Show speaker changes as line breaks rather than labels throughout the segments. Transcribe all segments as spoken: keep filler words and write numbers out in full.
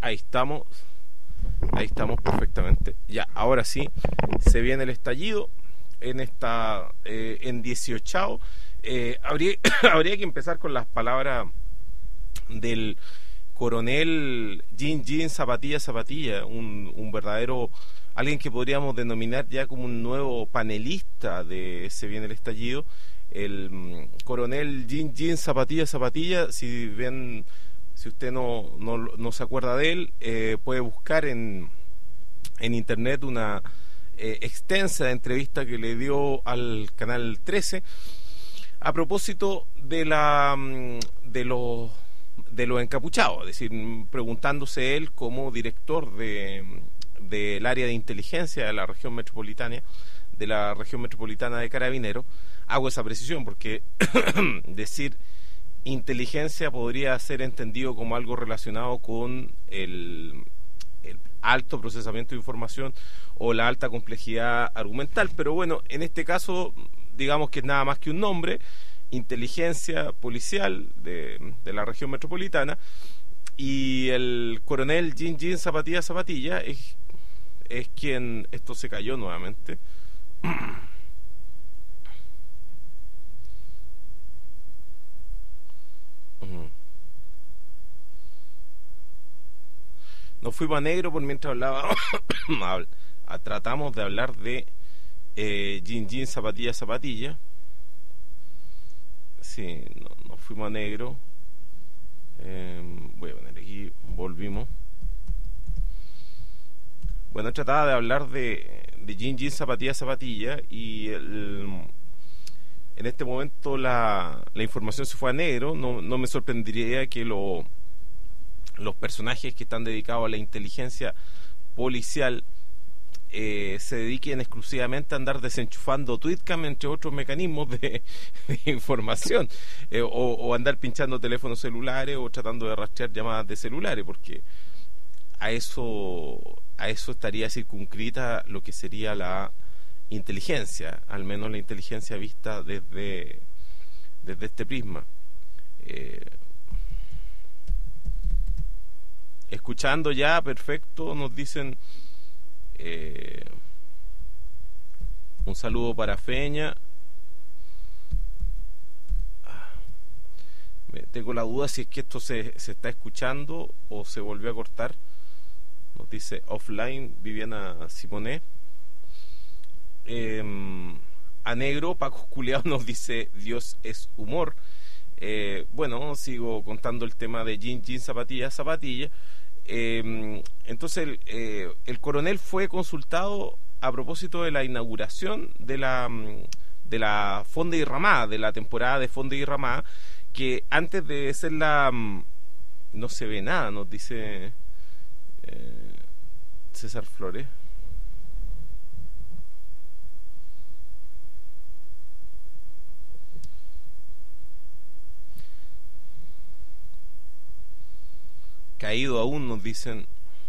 Ahí estamos. Ahí estamos perfectamente. Ya, ahora sí, se viene el estallido en esta eh, en dieciocho. Eh, habría, habría que empezar con las palabras del coronel Jean Jean Zapatilla Zapatilla, un, un verdadero, alguien que podríamos denominar ya como un nuevo panelista de Se viene el estallido. El um, coronel Jean Jean Zapatilla Zapatilla, si bien, si usted no, no, no se acuerda de él, eh, puede buscar en, en internet una eh, extensa entrevista que le dio al Canal trece a propósito de la de los de los encapuchados, es decir, preguntándose él como director de del área de inteligencia de la región metropolitana, de la región metropolitana de Carabineros. Hago esa precisión porque decir inteligencia podría ser entendido como algo relacionado con el, el alto procesamiento de información o la alta complejidad argumental, pero bueno, en este caso digamos que es nada más que un nombre: inteligencia policial de, de la región metropolitana. Y el coronel Jean Jean Zapatilla Zapatilla es, es quien... Esto se cayó nuevamente. Nos fuimos a negro por mientras hablaba. Tratamos de hablar de eh, Jean Jean Zapatilla Zapatilla. Sí, no, nos fuimos a negro. Eh, voy a poner aquí, volvimos. Bueno, trataba de hablar de, de Jean Jean Zapatilla Zapatilla y el, en este momento la, la información se fue a negro. No, no me sorprendería que lo, los personajes que están dedicados a la inteligencia policial Eh, se dediquen exclusivamente a andar desenchufando Tweetcam, entre otros mecanismos de, de información, eh, o, o andar pinchando teléfonos celulares o tratando de rastrear llamadas de celulares, porque a eso a eso estaría circunscrita lo que sería la inteligencia, al menos la inteligencia vista desde desde este prisma. Eh, escuchando ya, perfecto, nos dicen. Eh, un saludo para Feña. Tengo la duda si es que esto se, se está escuchando o se volvió a cortar. Nos dice offline Viviana Simonet. Eh, a negro Paco Culeado nos dice Dios es humor. Eh, bueno, sigo contando el tema de Jean Jean Zapatilla Zapatilla. Eh, entonces el, eh, el coronel fue consultado a propósito de la inauguración de la de la Fonda y Ramada, de la temporada de Fonda y Ramada, que antes de ser la no se ve nada, nos dice eh, César Flores. Caído aún, nos dicen.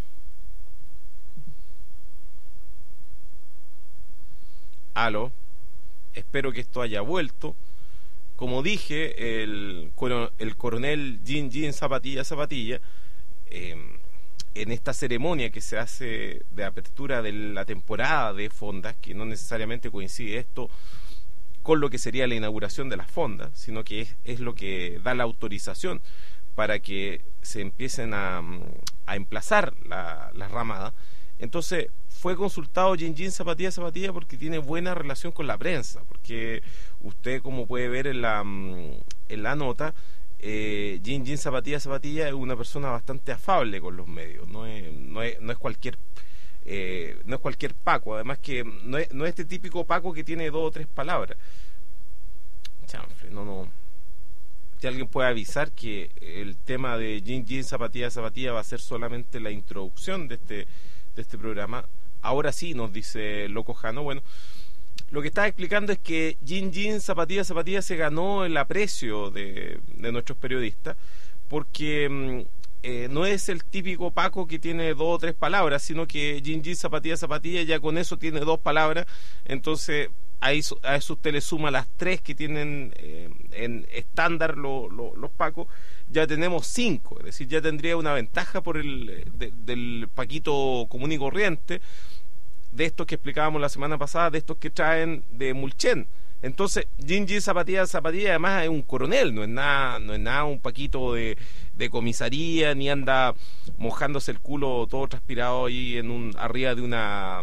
Aló, espero que esto haya vuelto. Como dije, el, el coronel Jean Jean Zapatilla Zapatilla, eh, en esta ceremonia que se hace de apertura de la temporada de fondas, que no necesariamente coincide esto con lo que sería la inauguración de las fondas, sino que es, es lo que da la autorización para que se empiecen a, a emplazar la, la ramada. Entonces fue consultado Jean Jean Zapatilla Zapatilla porque tiene buena relación con la prensa, porque usted, como puede ver en la, en la nota, eh, Jean Jean Zapatilla Zapatilla es una persona bastante afable con los medios, no es, no es, no es cualquier eh, no es cualquier Paco, además que no es, no es este típico Paco que tiene dos o tres palabras. Chanfle, no, no. Si alguien puede avisar que el tema de Jean Jean Zapatilla Zapatilla va a ser solamente la introducción de este de este programa. Ahora sí, nos dice Loco Jano. Bueno, lo que estaba explicando es que Jean Jean Zapatilla Zapatilla se ganó el aprecio de, de nuestros periodistas, porque eh, no es el típico Paco que tiene dos o tres palabras, sino que Jean Jean Zapatilla Zapatilla ya con eso tiene dos palabras. Entonces a eso, a eso usted le suma las tres que tienen eh, en estándar lo, lo, los pacos, ya tenemos cinco, es decir, ya tendría una ventaja por el de, del paquito común y corriente, de estos que explicábamos la semana pasada, de estos que traen de Mulchen. Entonces, jean, jean, zapatilla, zapatilla, además es un coronel, no es nada, no es nada un paquito de, de comisaría, ni anda mojándose el culo todo transpirado ahí en un, arriba de una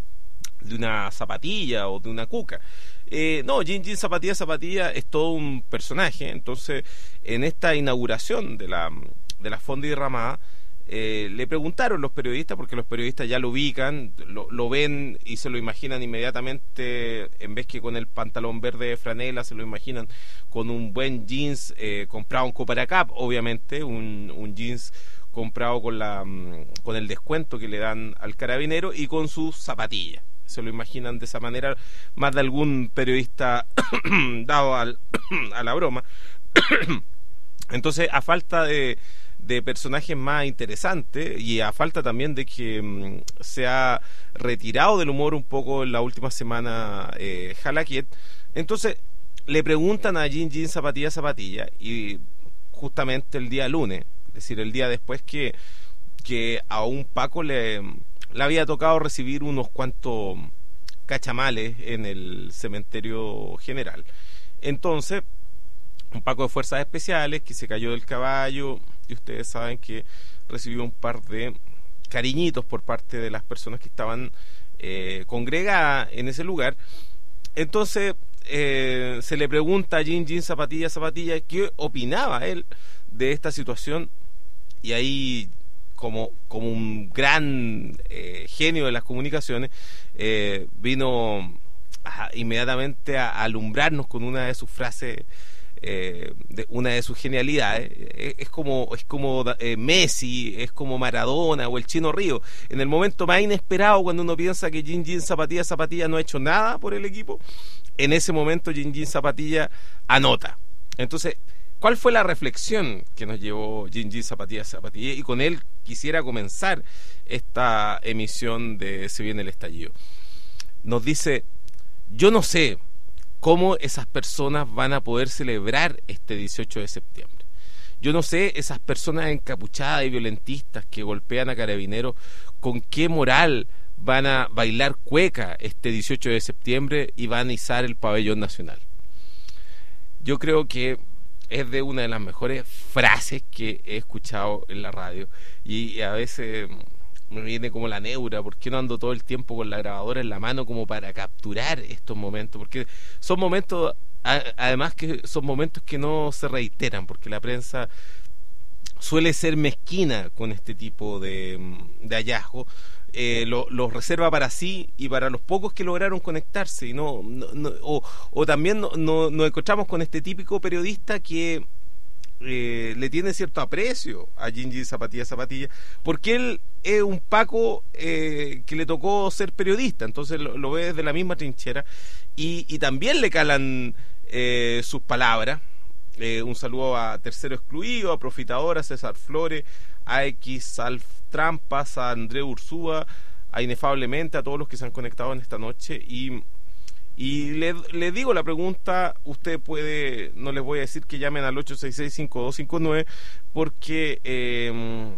de una zapatilla o de una cuca. Eh, no, jean, jean, zapatilla, zapatilla es todo un personaje. Entonces, en esta inauguración de la, de la Fondi Ramada, Eh, le preguntaron los periodistas, porque los periodistas ya lo ubican, lo, lo ven y se lo imaginan inmediatamente, en vez que con el pantalón verde de franela, se lo imaginan con un buen jeans eh, comprado en Coparacap, obviamente, un, un jeans comprado con la con el descuento que le dan al carabinero y con sus zapatillas. Se lo imaginan de esa manera, más de algún periodista dado al, a la broma. Entonces, a falta de de personajes más interesantes y a falta también de que mmm, se ha retirado del humor un poco en la última semana eh, Jalaquiet, entonces le preguntan a Jean Jean Zapatilla Zapatilla, y justamente el día lunes, es decir, el día después que, que a un Paco le, le había tocado recibir unos cuantos cachamales en el cementerio general. Entonces, un Paco de fuerzas especiales que se cayó del caballo, y ustedes saben que recibió un par de cariñitos por parte de las personas que estaban eh, congregadas en ese lugar. Entonces eh, se le pregunta a Jean Jean Zapatilla Zapatilla qué opinaba él de esta situación, y ahí como, como un gran eh, genio de las comunicaciones eh, vino a, inmediatamente a, a alumbrarnos con una de sus frases, Eh, de una de sus genialidades. Eh, es como es como eh, Messi, es como Maradona o el Chino Río, en el momento más inesperado, cuando uno piensa que Jean Jean Zapatilla Zapatilla no ha hecho nada por el equipo, en ese momento Jean Jean Zapatilla anota. Entonces, ¿cuál fue la reflexión que nos llevó Jean Jean Zapatilla Zapatilla? Y con él quisiera comenzar esta emisión de Se Viene el Estallido. Nos dice: yo no sé cómo esas personas van a poder celebrar este dieciocho de septiembre. Yo no sé, esas personas encapuchadas y violentistas que golpean a carabineros, con qué moral van a bailar cueca este dieciocho de septiembre y van a izar el pabellón nacional. Yo creo que es de una de las mejores frases que he escuchado en la radio, y a veces me viene como la neura, porque no ando todo el tiempo con la grabadora en la mano como para capturar estos momentos, porque son momentos, además que son momentos que no se reiteran, porque la prensa suele ser mezquina con este tipo de, de hallazgos, eh, los lo reserva para sí y para los pocos que lograron conectarse, y no, no, no o, o también no, no, nos encontramos con este típico periodista que Eh, le tiene cierto aprecio a Jean Jean Zapatilla Zapatilla, porque él es un Paco eh, que le tocó ser periodista, entonces lo, lo ve desde la misma trinchera, y, y también le calan eh, sus palabras. Eh, un saludo a Tercero Excluido, a Profitador, a César Flores, a X Alf Trampas, a André Ursúa, a Inefablemente, a todos los que se han conectado en esta noche. Y Y le, le digo la pregunta, usted puede, no les voy a decir que llamen al ocho seis seis, cinco dos cinco nueve, porque eh,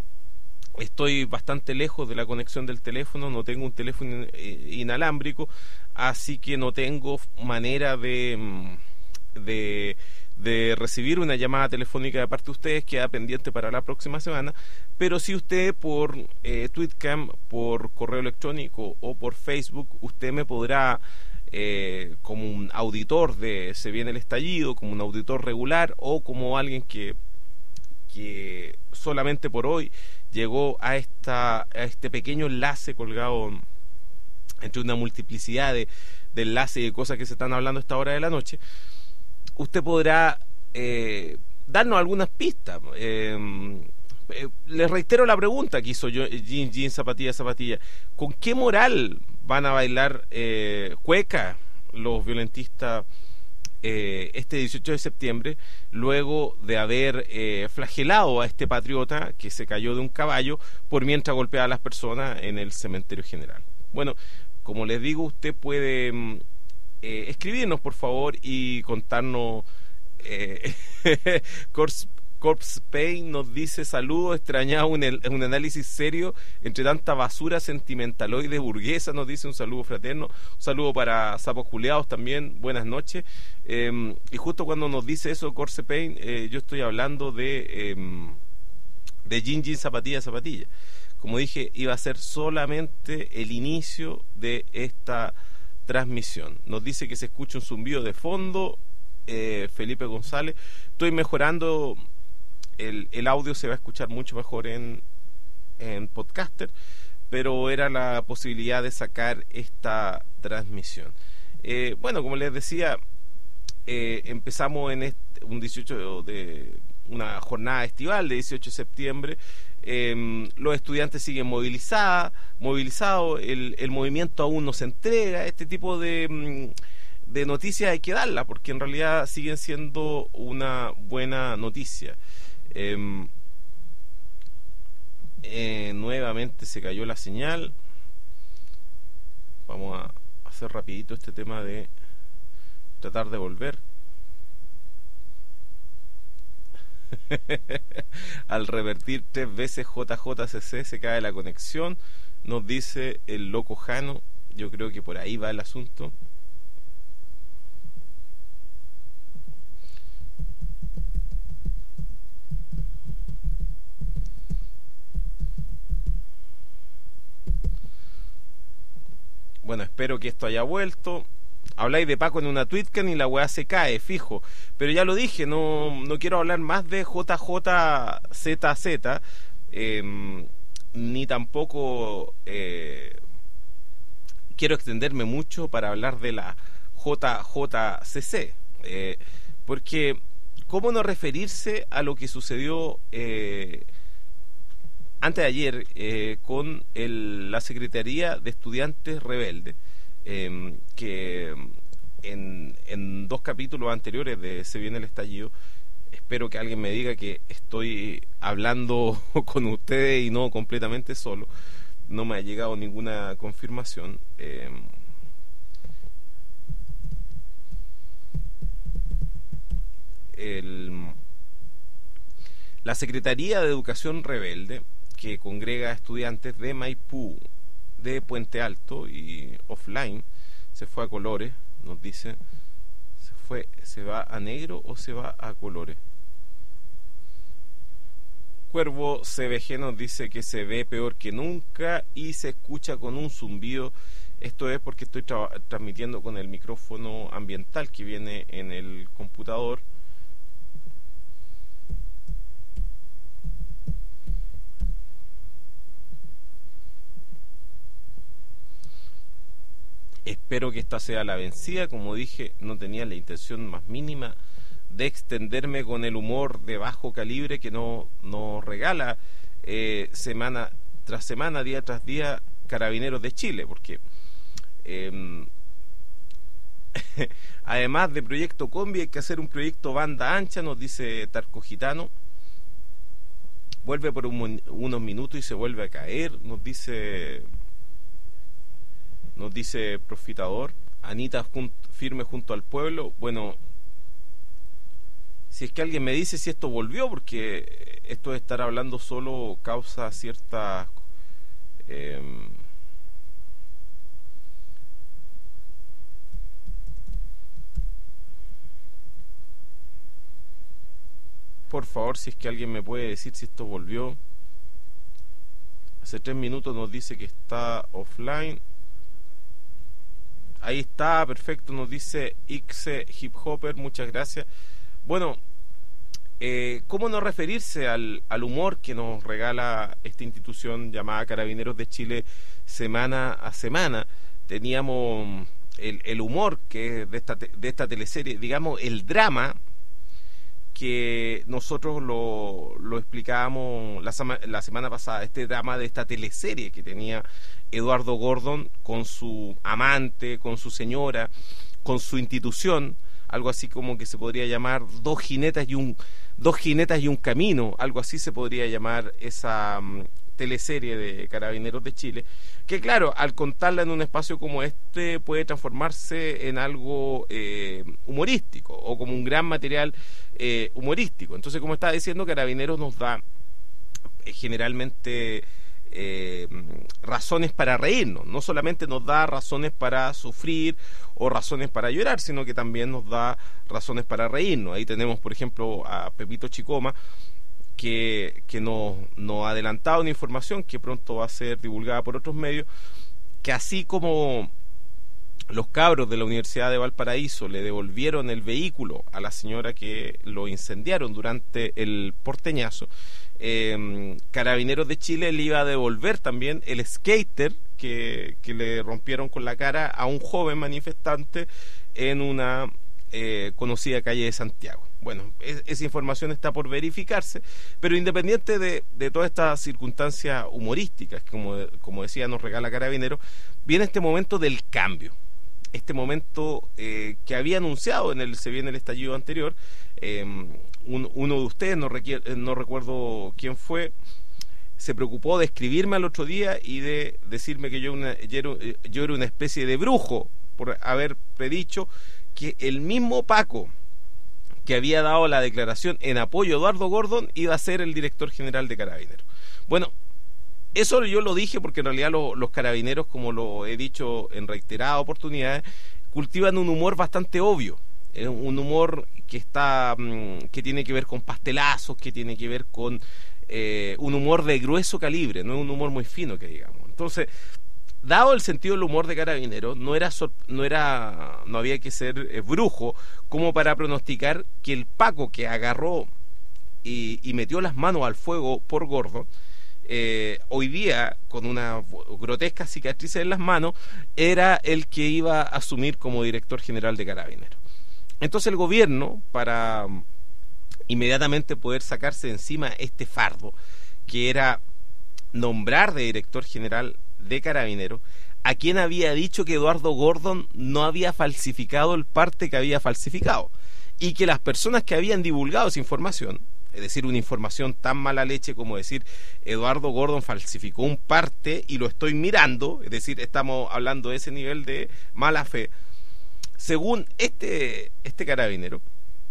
estoy bastante lejos de la conexión del teléfono, no tengo un teléfono inalámbrico, así que no tengo manera de, de, de recibir una llamada telefónica de parte de ustedes, queda pendiente para la próxima semana. Pero si usted por eh, Tweetcam, por correo electrónico o por Facebook, usted me podrá, Eh, como un auditor de Se Viene el Estallido, como un auditor regular, o como alguien que que solamente por hoy llegó a esta a este pequeño enlace colgado entre una multiplicidad de, de enlaces y de cosas que se están hablando a esta hora de la noche, usted podrá eh, darnos algunas pistas. eh, eh, les reitero la pregunta que hizo yo, Jean Jean Zapatilla Zapatilla: ¿con qué moral van a bailar eh, cueca los violentistas eh, este dieciocho de septiembre, luego de haber eh, flagelado a este patriota que se cayó de un caballo por mientras golpeaba a las personas en el cementerio general? Bueno, como les digo, usted puede eh, escribirnos por favor y contarnos. eh, Corpse, Corpse Pain nos dice: saludos, extrañaba un, un análisis serio entre tanta basura sentimentaloide burguesa. Nos dice un saludo fraterno, un saludo para Sapos Culeados también, buenas noches. Eh, y justo cuando nos dice eso Corpse Pain, eh, yo estoy hablando de eh, de Jean Jean Zapatilla Zapatilla. Como dije, iba a ser solamente el inicio de esta transmisión. Nos dice que se escucha un zumbido de fondo, eh, Felipe González. Estoy mejorando, el, el audio se va a escuchar mucho mejor en, en Podcaster, pero era la posibilidad de sacar esta transmisión. Eh, bueno, como les decía, eh, empezamos en este, un dieciocho de una jornada estival de dieciocho de septiembre. Eh, los estudiantes siguen movilizados, movilizados el, el movimiento aún no se entrega. Este tipo de, de noticias hay que darlas porque en realidad siguen siendo una buena noticia. Eh, eh, nuevamente se cayó la señal. Vamos a hacer rapidito este tema de tratar de volver. Al revertir tres veces J J C C se cae la conexión, nos dice el loco Jano. Yo creo que por ahí va el asunto. Bueno, espero que esto haya vuelto. Habláis de Paco en una Twitcan y la weá se cae, fijo. Pero ya lo dije, no, no quiero hablar más de J J Z Z, eh, ni tampoco eh, quiero extenderme mucho para hablar de la J J C C. Eh, porque, ¿cómo no referirse a lo que sucedió eh, antes de ayer eh, con el, la Secretaría de Estudiantes Rebeldes? Eh, que en, en dos capítulos anteriores de Se Viene el Estallido, espero que alguien me diga que estoy hablando con ustedes y no completamente solo. No me ha llegado ninguna confirmación. Eh, el, la Secretaría de Educación Rebelde, que congrega a estudiantes de Maipú, de Puente Alto y offline, se fue a colores, nos dice. Se fue, ¿se va a negro o se va a colores? Cuervo C B G nos dice que se ve peor que nunca y se escucha con un zumbido. Esto es porque estoy tra transmitiendo con el micrófono ambiental que viene en el computador. Espero que esta sea la vencida. Como dije, no tenía la intención más mínima de extenderme con el humor de bajo calibre que no nos regala eh, semana tras semana, día tras día, Carabineros de Chile, porque eh, además de Proyecto Combi hay que hacer un proyecto banda ancha, nos dice Tarco Gitano. Vuelve por un, unos minutos y se vuelve a caer, nos dice nos dice Profitador. Anita jun, firme junto al pueblo. Bueno, si es que alguien me dice si esto volvió, porque esto de estar hablando solo causa ciertas eh, por favor, si es que alguien me puede decir si esto volvió. Hace tres minutos nos dice que está offline. Ahí está, perfecto, nos dice Ixe Hip Hopper, muchas gracias. Bueno, eh, ¿cómo no referirse al, al humor que nos regala esta institución llamada Carabineros de Chile semana a semana? Teníamos el, el humor que es de esta, de esta teleserie, digamos el drama, que nosotros lo, lo explicábamos la, la semana pasada, este drama de esta teleserie que tenía Eduardo Gordon con su amante, con su señora, con su institución, algo así como que se podría llamar dos jinetas y un dos jinetas y un camino, algo así se podría llamar esa um, teleserie de Carabineros de Chile, que claro, al contarla en un espacio como este puede transformarse en algo eh, humorístico o como un gran material eh, humorístico. Entonces, como estaba diciendo, Carabineros nos da eh, generalmente eh, razones para reírnos, no solamente nos da razones para sufrir o razones para llorar, sino que también nos da razones para reírnos. Ahí tenemos, por ejemplo, a Pepito Chicoma, que, que nos, nos ha adelantado una información que pronto va a ser divulgada por otros medios, que así como los cabros de la Universidad de Valparaíso le devolvieron el vehículo a la señora que lo incendiaron durante el porteñazo, eh, Carabineros de Chile le iba a devolver también el skater que, que le rompieron con la cara a un joven manifestante en una eh, conocida calle de Santiago. Bueno, es, esa información está por verificarse, pero independiente de, de todas estas circunstancias humorísticas, como, como decía, nos regala Carabineros, viene este momento del cambio. Este momento eh, que había anunciado en el se viene el estallido anterior, eh, un, uno de ustedes, no, requier, no recuerdo quién fue, se preocupó de escribirme al otro día y de decirme que yo, una, yo, era, yo era una especie de brujo por haber predicho que el mismo Paco que había dado la declaración en apoyo a Eduardo Gordon iba a ser el director general de Carabineros. Bueno, eso yo lo dije porque en realidad lo, los carabineros, como lo he dicho en reiteradas oportunidades, cultivan un humor bastante obvio, eh, un humor que está mmm, que tiene que ver con pastelazos, que tiene que ver con eh, un humor de grueso calibre, no es un humor muy fino, que digamos. Entonces, dado el sentido del humor de Carabineros, no era no era no había que ser eh, brujo como para pronosticar que el Paco que agarró y, y metió las manos al fuego por Gordon, Eh, hoy día, con una grotesca cicatriz en las manos, era el que iba a asumir como director general de Carabineros. Entonces el gobierno, para inmediatamente poder sacarse de encima este fardo, que era nombrar de director general de Carabineros a quien había dicho que Eduardo Gordon no había falsificado el parte que había falsificado, y que las personas que habían divulgado esa información, es decir, una información tan mala leche como decir Eduardo Gordon falsificó un parte y lo estoy mirando, es decir, estamos hablando de ese nivel de mala fe, según este, este carabinero,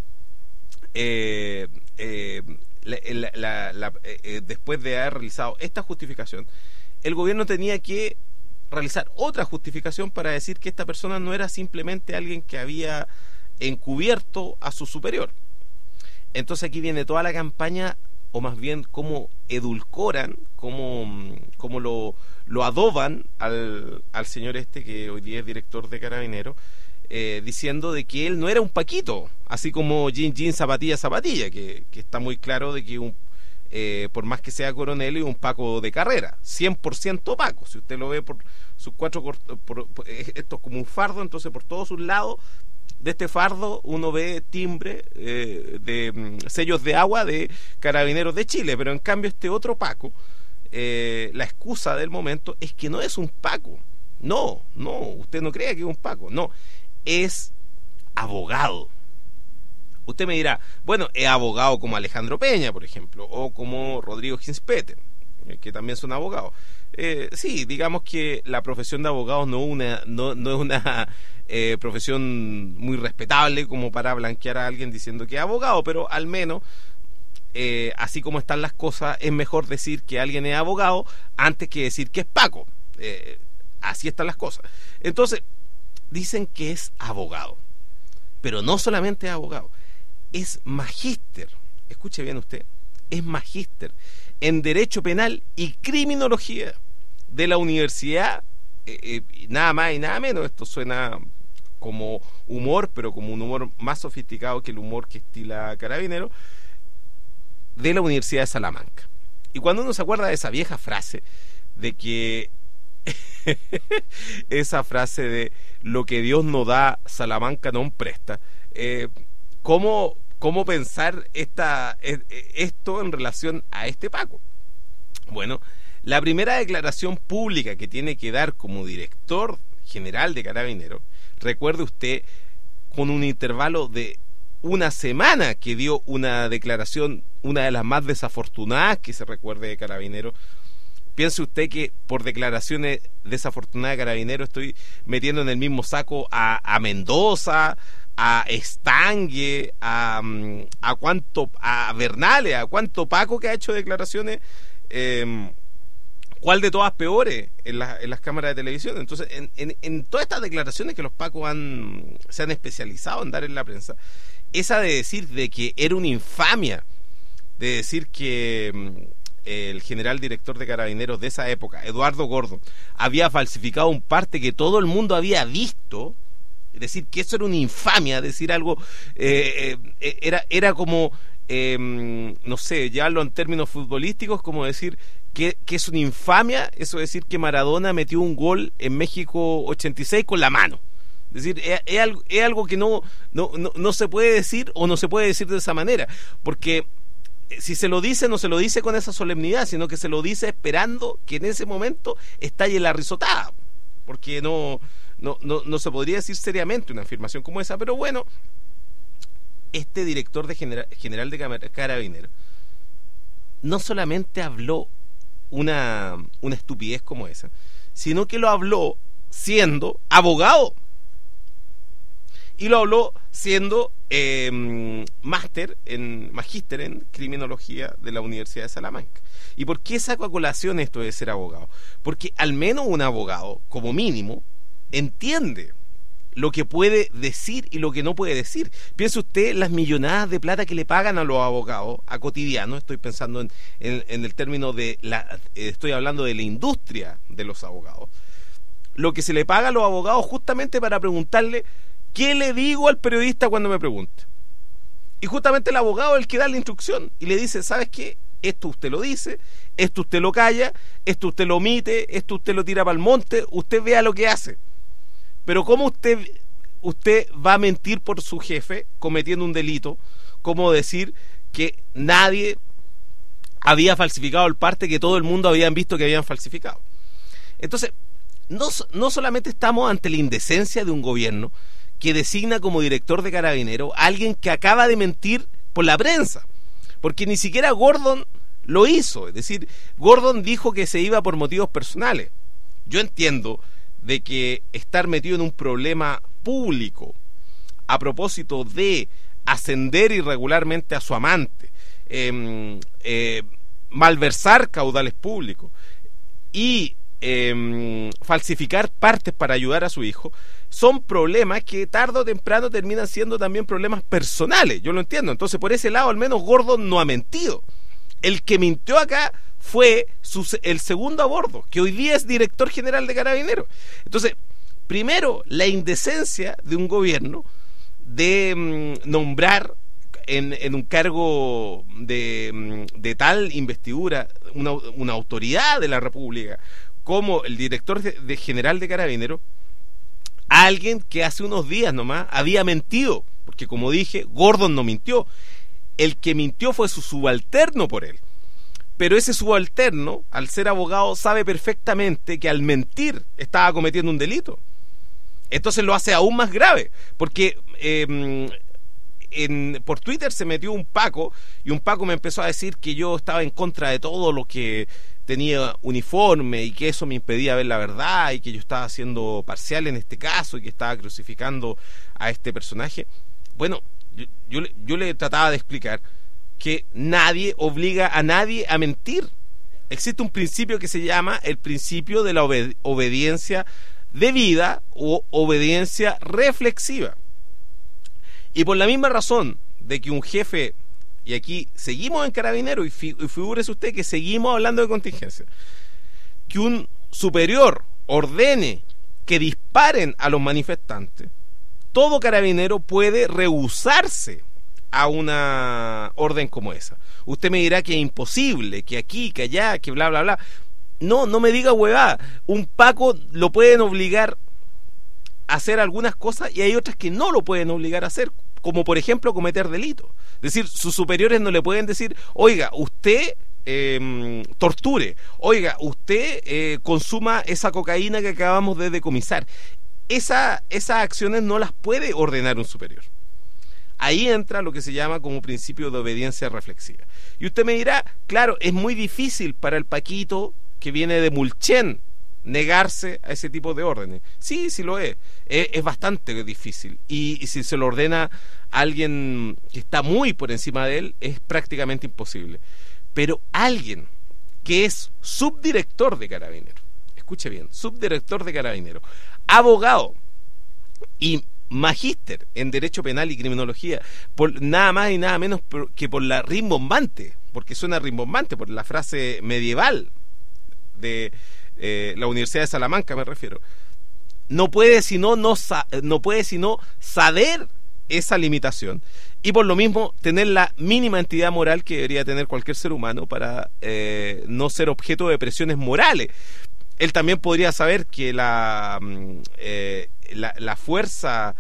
eh, eh, la, la, la, la, eh, después de haber realizado esta justificación, el gobierno tenía que realizar otra justificación para decir que esta persona no era simplemente alguien que había encubierto a su superior. Entonces aquí viene toda la campaña, o más bien cómo edulcoran, cómo, cómo lo, lo adoban al, al señor este que hoy día es director de Carabineros, eh, diciendo de que él no era un paquito, así como jean jean, zapatilla zapatilla, que, que está muy claro de que un, eh, por más que sea coronel, es un Paco de carrera, cien por ciento Paco. Si usted lo ve por sus cuatro, por, por, por, esto es como un fardo, entonces por todos sus lados de este fardo uno ve timbre eh, de mm, sellos de agua de Carabineros de Chile, pero en cambio este otro Paco, eh, la excusa del momento es que no es un Paco, no, no, usted no crea que es un Paco, no, es abogado. Usted me dirá, bueno, es abogado como Alejandro Peña, por ejemplo, o como Rodrigo Ginspeter, eh, que también son abogados. Eh, sí, digamos que la profesión de abogado no, una, no, no es una eh, profesión muy respetable como para blanquear a alguien diciendo que es abogado, pero al menos, eh, así como están las cosas, es mejor decir que alguien es abogado antes que decir que es Paco. Eh, así están las cosas. Entonces, dicen que es abogado, pero no solamente es abogado, es magíster. Escuche bien usted, es magíster en Derecho Penal y Criminología de la Universidad, eh, eh, nada más y nada menos. Esto suena como humor, pero como un humor más sofisticado que el humor que estila Carabinero, de la Universidad de Salamanca. Y cuando uno se acuerda de esa vieja frase de que esa frase de lo que Dios no da, Salamanca no presta, eh, ¿cómo, cómo pensar esta, esto en relación a este Paco? Bueno, la primera declaración pública que tiene que dar como director general de Carabineros, recuerde usted, con un intervalo de una semana que dio una declaración, una de las más desafortunadas que se recuerde de Carabineros, piense usted que por declaraciones desafortunadas de Carabineros estoy metiendo en el mismo saco a, a Mendoza, a Estangue, a, a cuánto, a Bernales, a cuánto Paco que ha hecho declaraciones, eh, cuál de todas peores en, la, en las cámaras de televisión. Entonces, en, en, en todas estas declaraciones que los Pacos han, se han especializado en dar en la prensa, esa de decir de que era una infamia, de decir que el general director de Carabineros de esa época, Eduardo Gordon, había falsificado un parte que todo el mundo había visto, es decir, que eso era una infamia, decir algo, eh, eh, era, era como, eh, no sé, llevarlo en términos futbolísticos, como decir que, que es una infamia, eso es decir que Maradona metió un gol en México ochenta y seis con la mano. Es decir, es, es, algo, es algo que no, no, no, no se puede decir o no se puede decir de esa manera, porque si se lo dice, no se lo dice con esa solemnidad, sino que se lo dice esperando que en ese momento estalle la risotada, porque no... No, no, no se podría decir seriamente una afirmación como esa, pero bueno, este director de general, general de Carabineros no solamente habló una, una estupidez como esa, sino que lo habló siendo abogado y lo habló siendo eh, máster en magíster en criminología de la Universidad de Salamanca. ¿Y por qué saco a colación esto de ser abogado? Porque al menos un abogado, como mínimo, entiende lo que puede decir y lo que no puede decir. Piense usted las millonadas de plata que le pagan a los abogados a cotidiano. Estoy pensando en, en, en el término de la, estoy hablando de la industria de los abogados. Lo que se le paga a los abogados justamente para preguntarle ¿qué le digo al periodista cuando me pregunte? Y justamente el abogado es el que da la instrucción y le dice, ¿sabes qué? Esto usted lo dice, esto usted lo calla, esto usted lo omite, esto usted lo tira para el monte, usted vea lo que hace. Pero ¿cómo usted, usted va a mentir por su jefe cometiendo un delito? ¿Cómo decir que nadie había falsificado el parte que todo el mundo habían visto que habían falsificado? Entonces, no, no solamente estamos ante la indecencia de un gobierno que designa como director de Carabineros a alguien que acaba de mentir por la prensa, porque ni siquiera Gordon lo hizo. Es decir, Gordon dijo que se iba por motivos personales. Yo entiendo de que estar metido en un problema público a propósito de ascender irregularmente a su amante, eh, eh, malversar caudales públicos y eh, falsificar partes para ayudar a su hijo, son problemas que tarde o temprano terminan siendo también problemas personales. Yo lo entiendo. Entonces, por ese lado, al menos Gordon no ha mentido. El que mintió acá fue su, el segundo a bordo, que hoy día es director general de Carabineros. Entonces, primero, la indecencia de un gobierno de mmm, nombrar en, en un cargo de, de tal investidura una, una autoridad de la República como el director de, de general de Carabineros, a alguien que hace unos días nomás había mentido, porque como dije, Gordon no mintió. El que mintió fue su subalterno por él. Pero ese subalterno, al ser abogado, sabe perfectamente que al mentir estaba cometiendo un delito. Entonces lo hace aún más grave, porque eh, en, por Twitter se metió un Paco, y un Paco me empezó a decir que yo estaba en contra de todo lo que tenía uniforme y que eso me impedía ver la verdad y que yo estaba siendo parcial en este caso y que estaba crucificando a este personaje. Bueno, yo, yo, yo le trataba de explicar que nadie obliga a nadie a mentir. Existe un principio que se llama el principio de la obed- obediencia debida o obediencia reflexiva. Y por la misma razón de que un jefe, y aquí seguimos en Carabineros, y, fi- y figúrese usted que seguimos hablando de contingencia, que un superior ordene que disparen a los manifestantes, todo carabinero puede rehusarse a una orden como esa. Usted me dirá que es imposible, que aquí, que allá, que bla, bla, bla. No, no me diga huevada. Un Paco lo pueden obligar a hacer algunas cosas y hay otras que no lo pueden obligar a hacer, como por ejemplo cometer delitos. Es decir, sus superiores no le pueden decir, oiga, usted eh, torture, oiga, usted eh, consuma esa cocaína que acabamos de decomisar. Esa, esas acciones no las puede ordenar un superior. Ahí entra lo que se llama como principio de obediencia reflexiva. Y usted me dirá, claro, es muy difícil para el Paquito que viene de Mulchen negarse a ese tipo de órdenes. Sí, sí lo es. Es, es bastante difícil. Y, y si se lo ordena a alguien que está muy por encima de él, es prácticamente imposible. Pero alguien que es subdirector de Carabineros, escuche bien, subdirector de Carabineros, abogado y magíster en Derecho Penal y Criminología, por nada más y nada menos que por la rimbombante, porque suena rimbombante, por la frase medieval de eh, la Universidad de Salamanca, me refiero, no puede sino no, no puede sino saber esa limitación y por lo mismo tener la mínima entidad moral que debería tener cualquier ser humano para eh, no ser objeto de presiones morales. Él también podría saber que la eh, la, la fuerza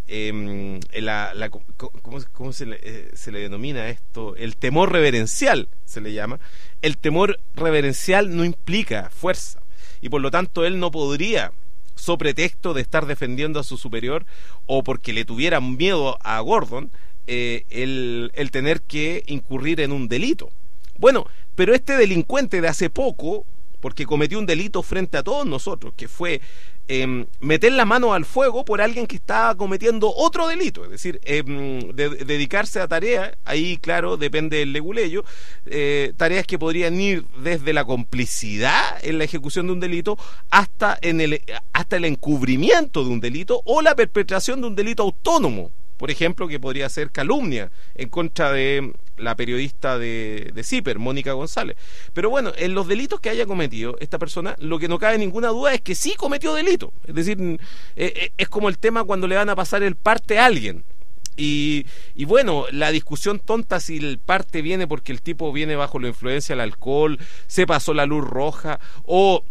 eh, la, la, ¿cómo, cómo se, le, eh, se le denomina esto? El temor reverencial se le llama. El temor reverencial no implica fuerza y por lo tanto él no podría, so pretexto de estar defendiendo a su superior o porque le tuvieran miedo a Gordon, eh, el, el tener que incurrir en un delito. Bueno, pero este delincuente de hace poco, porque cometió un delito frente a todos nosotros, que fue eh, meter la mano al fuego por alguien que estaba cometiendo otro delito, es decir, eh, de, de dedicarse a tareas, ahí claro, depende del leguleyo, eh, tareas que podrían ir desde la complicidad en la ejecución de un delito hasta, en el, hasta el encubrimiento de un delito o la perpetración de un delito autónomo, por ejemplo, que podría ser calumnia en contra de la periodista de, de CIPER, Mónica González. Pero bueno, en los delitos que haya cometido esta persona, lo que no cabe ninguna duda es que sí cometió delito. Es decir, eh, es como el tema cuando le van a pasar el parte a alguien. Y, y bueno, la discusión tonta si el parte viene porque el tipo viene bajo la influencia del alcohol, se pasó la luz roja o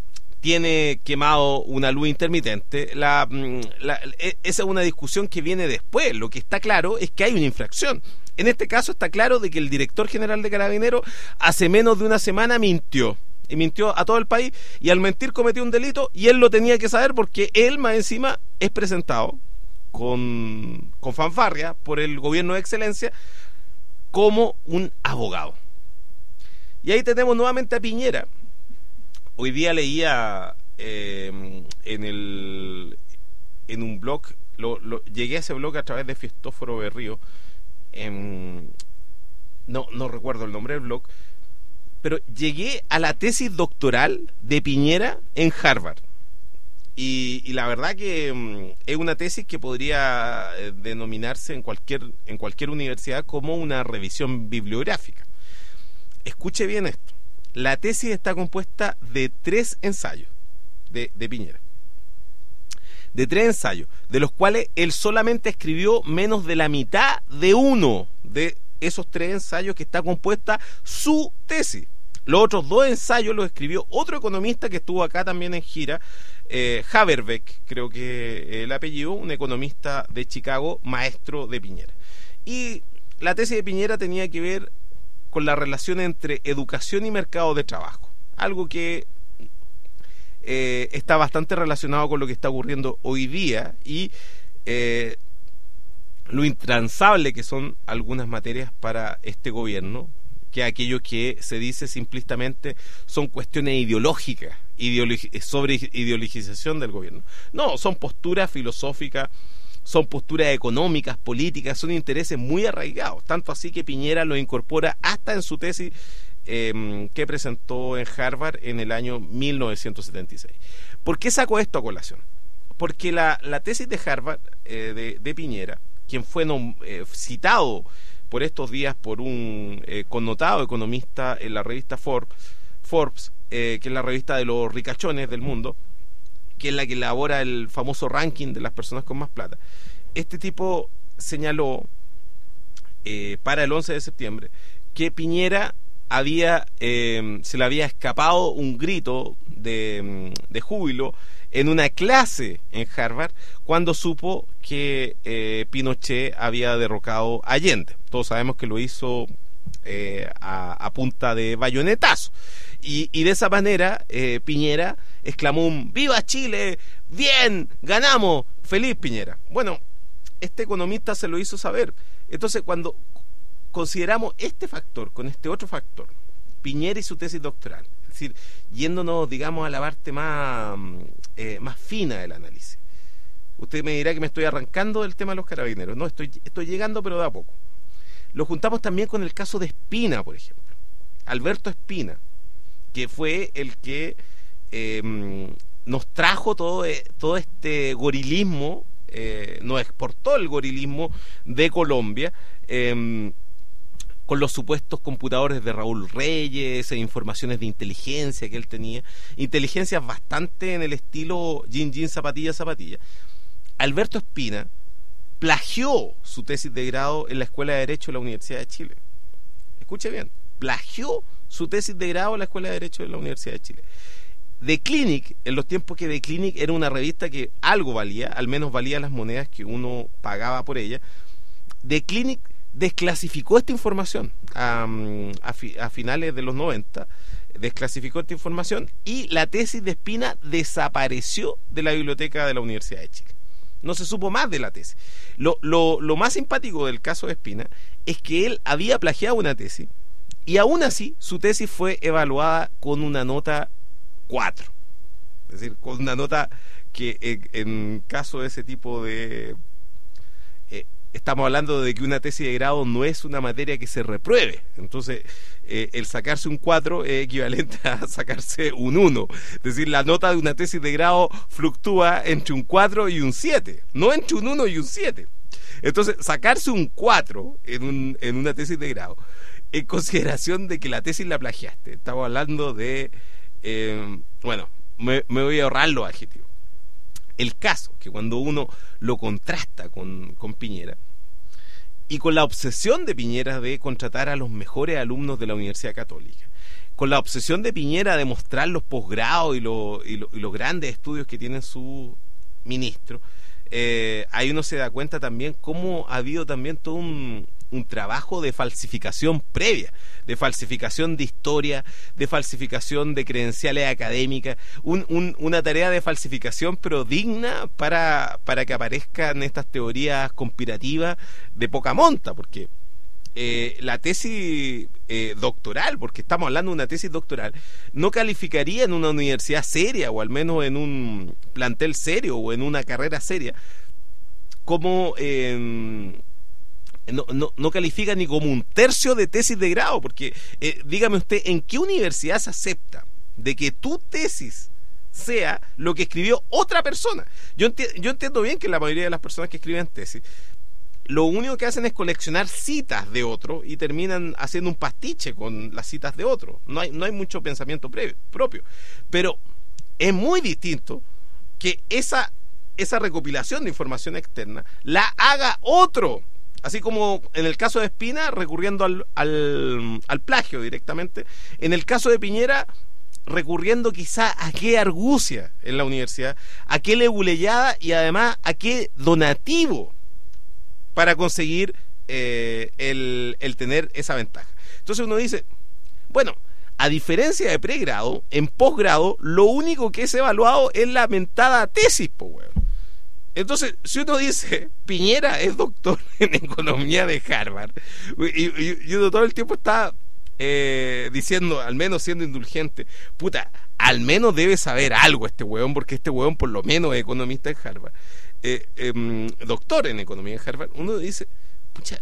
tiene quemado una luz intermitente, la, la, esa es una discusión que viene después. Lo que está claro es que hay una infracción. En este caso está claro de que el director general de Carabineros hace menos de una semana mintió, y mintió a todo el país, y al mentir cometió un delito, y él lo tenía que saber porque él más encima es presentado con, con fanfarria por el gobierno de excelencia como un abogado. Y ahí tenemos nuevamente a Piñera. Hoy día leía eh, en el en un blog, lo, lo, llegué a ese blog a través de Fiestóforo Berrío, eh, no, no recuerdo el nombre del blog, pero llegué a la tesis doctoral de Piñera en Harvard. Y, y la verdad que um, es una tesis que podría eh, denominarse en cualquier, en cualquier universidad como una revisión bibliográfica. Escuche bien esto. La tesis está compuesta de tres ensayos de, de Piñera. De tres ensayos, de los cuales él solamente escribió menos de la mitad de uno de esos tres ensayos que está compuesta su tesis. Los otros dos ensayos los escribió otro economista que estuvo acá también en gira, eh, Haberbeck, creo que el apellido, un economista de Chicago, maestro de Piñera. Y la tesis de Piñera tenía que ver con la relación entre educación y mercado de trabajo, algo que eh, está bastante relacionado con lo que está ocurriendo hoy día y eh, lo intransable que son algunas materias para este gobierno, que aquello que se dice simplistamente son cuestiones ideológicas, ideologi- sobre ideologización del gobierno. No, son posturas filosóficas, son posturas económicas, políticas, son intereses muy arraigados, tanto así que Piñera lo incorpora hasta en su tesis eh, que presentó en Harvard en el año mil novecientos setenta y seis. ¿Por qué saco esto a colación? Porque la, la tesis de Harvard eh, de, de Piñera, quien fue nom- eh, citado por estos días por un eh, connotado economista en la revista Forbes, Forbes eh, que es la revista de los ricachones del mundo, que es la que elabora el famoso ranking de las personas con más plata. Este tipo señaló eh, para el once de septiembre que Piñera había eh, se le había escapado un grito de, de júbilo en una clase en Harvard cuando supo que eh, Pinochet había derrocado a Allende. Todos sabemos que lo hizo eh, a, a punta de bayonetazo. Y, y de esa manera eh, Piñera exclamó un ¡Viva Chile! ¡Bien! ¡Ganamos! ¡Feliz Piñera! Bueno, este economista se lo hizo saber. Entonces, cuando consideramos este factor con este otro factor, Piñera y su tesis doctoral, es decir, yéndonos, digamos, a la parte más, eh, más fina del análisis. Usted me dirá que me estoy arrancando del tema de los carabineros. No, estoy, estoy llegando, pero de a poco. Lo juntamos también con el caso de Espina, por ejemplo. Alberto Espina, que fue el que eh, nos trajo todo, todo este gorilismo, eh, nos exportó el gorilismo de Colombia, eh, con los supuestos computadores de Raúl Reyes, e informaciones de inteligencia que él tenía, inteligencias bastante en el estilo jean jean, zapatilla, zapatilla. Alberto Espina plagió su tesis de grado en la Escuela de Derecho de la Universidad de Chile. Escuche bien, plagió su tesis de grado en la Escuela de Derecho de la Universidad de Chile. The Clinic, en los tiempos que The Clinic era una revista que algo valía, al menos valía las monedas que uno pagaba por ella, The Clinic desclasificó esta información a, a, fi, a finales de los noventa, desclasificó esta información y la tesis de Espina desapareció de la biblioteca de la Universidad de Chile. No se supo más de la tesis. Lo, lo, lo más simpático del caso de Espina es que él había plagiado una tesis y aún así su tesis fue evaluada con una nota cuatro. Es decir, con una nota que en, en caso de ese tipo de... Eh, estamos hablando de que una tesis de grado no es una materia que se repruebe. Entonces, eh, el sacarse un cuatro es equivalente a sacarse un uno. Es decir, la nota de una tesis de grado fluctúa entre un cuatro y un siete, no entre un uno y un siete. Entonces, sacarse un cuatro en, un, en una tesis de grado, en consideración de que la tesis la plagiaste. Estamos hablando de... Eh, bueno, me, me voy a ahorrar los adjetivos. El caso, que cuando uno lo contrasta con, con Piñera, y con la obsesión de Piñera de contratar a los mejores alumnos de la Universidad Católica, con la obsesión de Piñera de mostrar los posgrados y, lo, y, lo, y los grandes estudios que tiene su ministro, eh, ahí uno se da cuenta también cómo ha habido también todo un... un trabajo de falsificación previa, de falsificación de historia, de falsificación de credenciales académicas, un, un, una tarea de falsificación pero digna para, para que aparezcan estas teorías conspirativas de poca monta, porque eh, la tesis eh, doctoral, porque estamos hablando de una tesis doctoral, no calificaría en una universidad seria, o al menos en un plantel serio, o en una carrera seria, como... Eh, No, no, no califica ni como un tercio de tesis de grado, porque eh, dígame usted, ¿en qué universidad se acepta de que tu tesis sea lo que escribió otra persona? Yo, enti yo entiendo bien que la mayoría de las personas que escriben tesis, lo único que hacen es coleccionar citas de otro y terminan haciendo un pastiche con las citas de otro. No hay, no hay mucho pensamiento previo, propio. Pero es muy distinto que esa, esa recopilación de información externa la haga otro. Así como en el caso de Espina, recurriendo al, al, al plagio directamente. En el caso de Piñera, recurriendo quizá a qué argucia en la universidad, a qué leguleyada y además a qué donativo para conseguir eh, el, el tener esa ventaja. Entonces uno dice, bueno, a diferencia de pregrado, en posgrado, lo único que es evaluado es la mentada tesis, po, weón. Entonces, si uno dice, Piñera es doctor en economía de Harvard, y, y, y uno todo el tiempo está eh, diciendo, al menos siendo indulgente, puta, al menos debe saber algo este huevón, porque este huevón por lo menos es economista en Harvard, eh, eh, doctor en economía en Harvard, uno dice, pucha,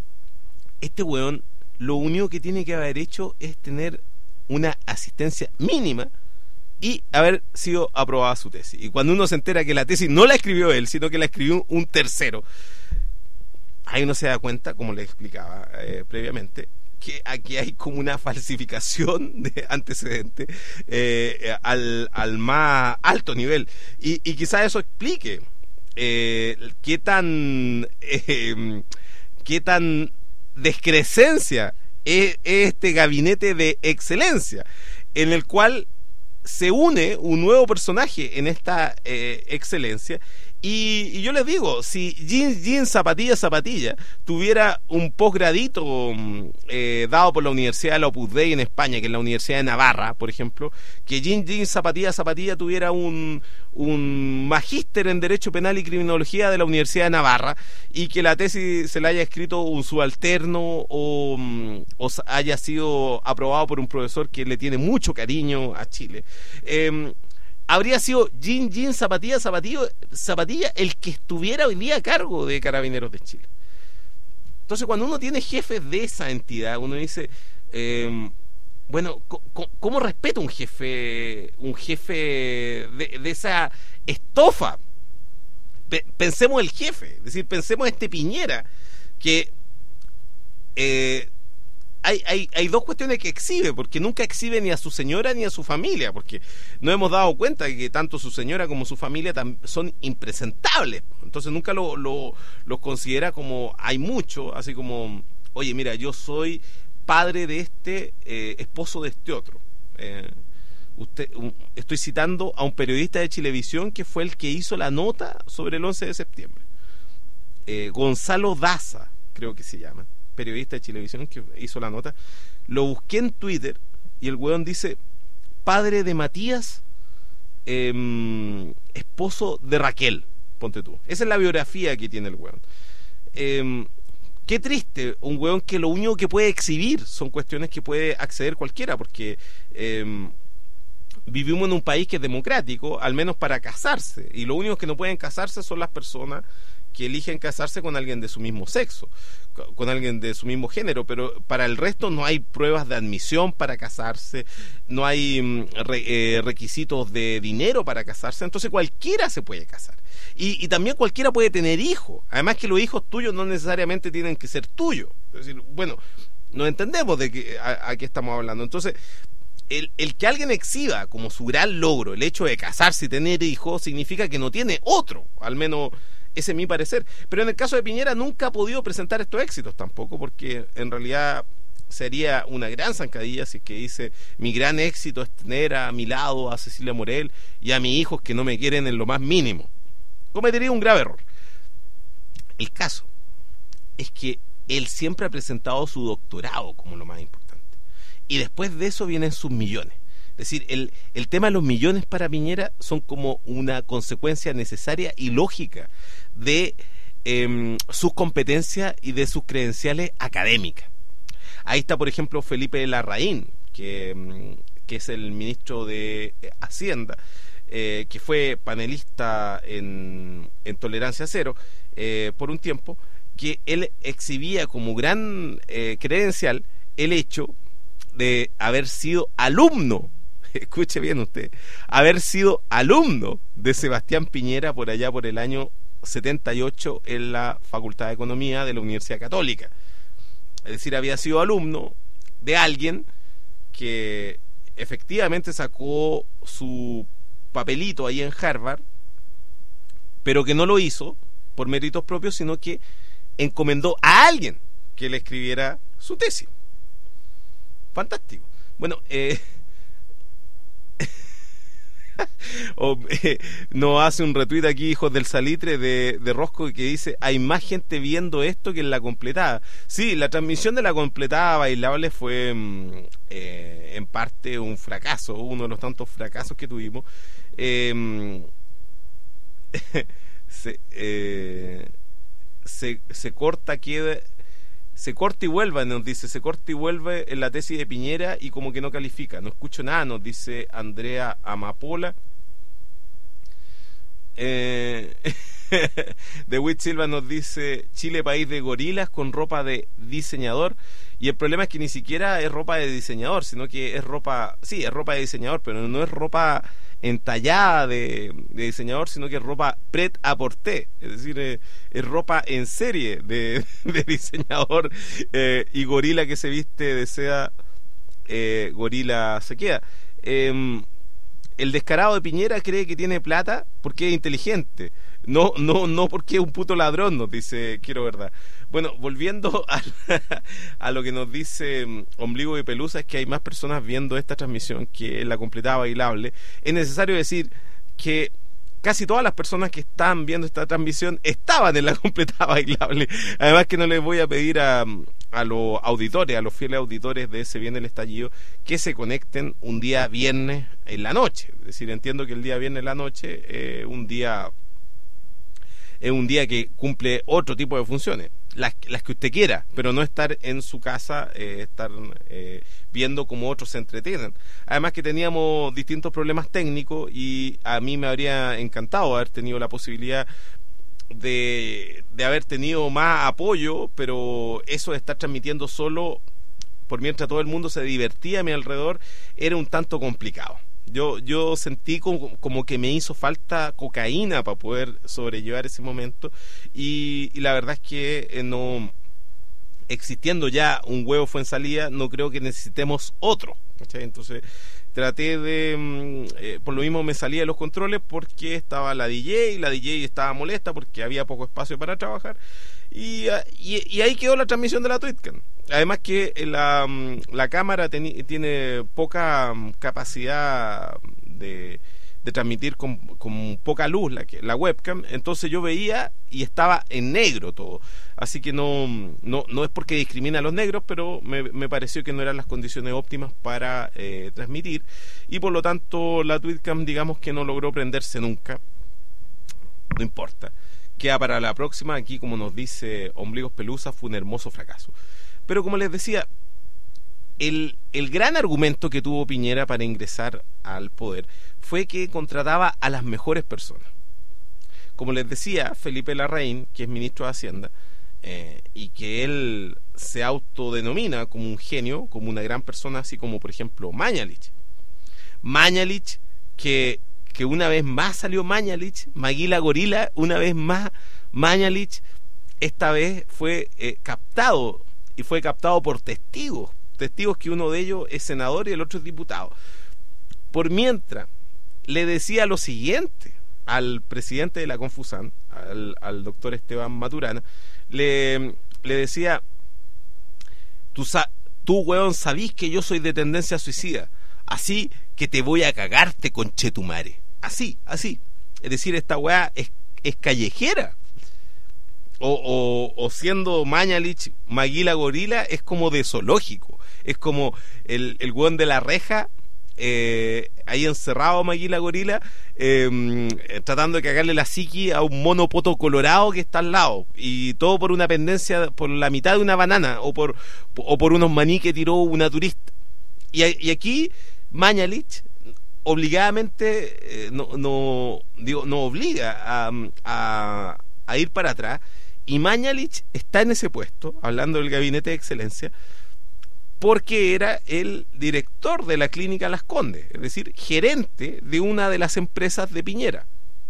este huevón lo único que tiene que haber hecho es tener una asistencia mínima y haber sido aprobada su tesis. Y cuando uno se entera que la tesis no la escribió él, sino que la escribió un tercero, ahí uno se da cuenta, como le explicaba eh, previamente, que aquí hay como una falsificación de antecedentes eh, al, al más alto nivel. Y, y quizás eso explique eh, qué tan eh, qué tan descrescencia es este gabinete de excelencia, en el cual se une un nuevo personaje en esta eh, excelencia, Y, y yo les digo, si Jeans, Jeans, Zapatilla, Zapatilla tuviera un posgradito eh, dado por la Universidad de la Opus Dei en España, que es la Universidad de Navarra, por ejemplo, que Jeans, Jeans, Zapatilla, Zapatilla tuviera un, un magíster en Derecho Penal y Criminología de la Universidad de Navarra, y que la tesis se la haya escrito un subalterno o, o haya sido aprobado por un profesor que le tiene mucho cariño a Chile, eh, habría sido Jean, Jean, Zapatilla, Zapatilla, Zapatilla el que estuviera hoy día a cargo de Carabineros de Chile. Entonces, cuando uno tiene jefes de esa entidad, uno dice, eh, bueno, ¿cómo, ¿cómo respeto un jefe, un jefe de, de esa estofa? P- pensemos el jefe, es decir, pensemos este Piñera, que eh, Hay, hay, hay dos cuestiones que exhibe, porque nunca exhibe ni a su señora ni a su familia, porque nos hemos dado cuenta de que tanto su señora como su familia tam, son impresentables, entonces nunca lo, lo, los considera como hay mucho, así como, oye, mira, yo soy padre de este, eh, esposo de este otro. Eh, usted, un, estoy citando a un periodista de Chilevisión que fue el que hizo la nota sobre el once de septiembre, eh, Gonzalo Daza, creo que se llama, periodista de Chilevisión que hizo la nota. Lo busqué en Twitter y el weón dice: padre de Matías, eh, esposo de Raquel, ponte tú. Esa es la biografía que tiene el weón. Eh, qué triste, un weón que lo único que puede exhibir son cuestiones que puede acceder cualquiera, porque eh, vivimos en un país que es democrático, al menos para casarse, y lo único que no pueden casarse son las personas que eligen casarse con alguien de su mismo sexo, con alguien de su mismo género, pero para el resto no hay pruebas de admisión para casarse, no hay re, eh, requisitos de dinero para casarse, entonces cualquiera se puede casar, y, y también cualquiera puede tener hijos, además que los hijos tuyos no necesariamente tienen que ser tuyos, es decir, bueno, nos entendemos de que, a, a qué estamos hablando. Entonces el, el que alguien exhiba como su gran logro el hecho de casarse y tener hijos significa que no tiene otro, al menos ese es mi parecer. Pero en el caso de Piñera nunca ha podido presentar estos éxitos tampoco, porque en realidad sería una gran zancadilla si es que dice: mi gran éxito es tener a mi lado a Cecilia Morel y a mis hijos que no me quieren en lo más mínimo. Cometería un grave error. El caso es que él siempre ha presentado su doctorado como lo más importante, y después de eso vienen sus millones. Es decir, el, el tema de los millones para Piñera son como una consecuencia necesaria y lógica de eh, sus competencias y de sus credenciales académicas. Ahí está, por ejemplo, Felipe Larraín, que, que es el ministro de Hacienda, eh, que fue panelista en, en Tolerancia Cero eh, por un tiempo, que él exhibía como gran eh, credencial el hecho de haber sido alumno, escuche bien usted, haber sido alumno de Sebastián Piñera por allá por el año setenta y ocho en la Facultad de Economía de la Universidad Católica. Es decir, había sido alumno de alguien que efectivamente sacó su papelito ahí en Harvard, pero que no lo hizo por méritos propios, sino que encomendó a alguien que le escribiera su tesis. Fantástico. Bueno, eh, o, eh, nos hace un retweet aquí, hijos del salitre, de, de Rosco, que dice: hay más gente viendo esto que en la completada. Sí, la transmisión de la completada bailable fue eh, en parte un fracaso, uno de los tantos fracasos que tuvimos. Eh, se, eh, se, se corta, queda... Se corta y vuelve, nos dice, se corta y vuelve en la tesis de Piñera y como que no califica. No escucho nada, nos dice Andrea Amapola. Eh, de Witt Silva nos dice: Chile, país de gorilas con ropa de diseñador. Y el problema es que ni siquiera es ropa de diseñador, sino que es ropa, sí, es ropa de diseñador, pero no es ropa entallada de, de diseñador, sino que es ropa pret-à-porter, es decir, eh, es ropa en serie de, de diseñador, eh, y gorila que se viste de seda, eh, gorila se queda. Eh, el descarado de Piñera cree que tiene plata porque es inteligente, no, no, no porque es un puto ladrón, nos dice Quiero Verdad. Bueno, volviendo a, a lo que nos dice um, Ombligo de Pelusa, es que hay más personas viendo esta transmisión que en la completada bailable. Es necesario decir que casi todas las personas que están viendo esta transmisión estaban en la completa bailable. Además que no les voy a pedir a, a los auditores, a los fieles auditores de Se Viene el Estallido, que se conecten un día viernes en la noche. Es decir, entiendo que el día viernes en la noche es eh, un día es un día que cumple otro tipo de funciones, las, las que usted quiera, pero no estar en su casa, eh, estar eh, viendo cómo otros se entretienen. Además que teníamos distintos problemas técnicos y a mí me habría encantado haber tenido la posibilidad de, de haber tenido más apoyo, pero eso de estar transmitiendo solo por mientras todo el mundo se divertía a mi alrededor era un tanto complicado. Yo, yo sentí como, como que me hizo falta cocaína para poder sobrellevar ese momento y, y la verdad es que eh, no, existiendo ya un huevo Fuenzalía, no creo que necesitemos otro, ¿cachai? Entonces traté de, eh, por lo mismo me salía de los controles porque estaba la D J y la D J estaba molesta porque había poco espacio para trabajar y, y, y ahí quedó la transmisión de la TweetCam. Además que la, la cámara teni, tiene poca capacidad de, de transmitir con, con poca luz la, la webcam, entonces yo veía y estaba en negro todo, así que no, no, no es porque discrimina a los negros, pero me, me pareció que no eran las condiciones óptimas para eh, transmitir y por lo tanto la TweetCam digamos que no logró prenderse nunca. No importa, queda para la próxima. Aquí, como nos dice Ombligos Pelusa, fue un hermoso fracaso. Pero como les decía, el, el gran argumento que tuvo Piñera para ingresar al poder fue que contrataba a las mejores personas. Como les decía, Felipe Larraín, que es ministro de Hacienda, eh, y que él se autodenomina como un genio, como una gran persona, así como por ejemplo Mañalich. Mañalich, que, que una vez más salió Mañalich, Maguila Gorila, una vez más Mañalich, esta vez fue eh, captado, y fue captado por testigos, testigos que uno de ellos es senador y el otro es diputado. Por mientras, le decía lo siguiente al presidente de la Confusan, al, al doctor Esteban Maturana, le, le decía, tú, tú weón, sabís que yo soy de tendencia suicida, así que te voy a cagarte, conchetumare. Así, así. Es decir, esta weá es, es callejera. O, o, o siendo Mañalich, Maguila Gorila, es como de zoológico. Es como el, el weón de la reja, eh, ahí encerrado Maguila Gorila, eh, tratando de cagarle la psiqui a un mono poto colorado que está al lado. Y todo por una pendencia, por la mitad de una banana, o por, o por unos maní que tiró una turista. Y, y aquí Mañalich obligadamente eh, no, no, digo, no obliga a, a, a ir para atrás. Y Mañalich está en ese puesto, hablando del gabinete de excelencia, porque era el director de la clínica Las Condes, es decir, gerente de una de las empresas de Piñera.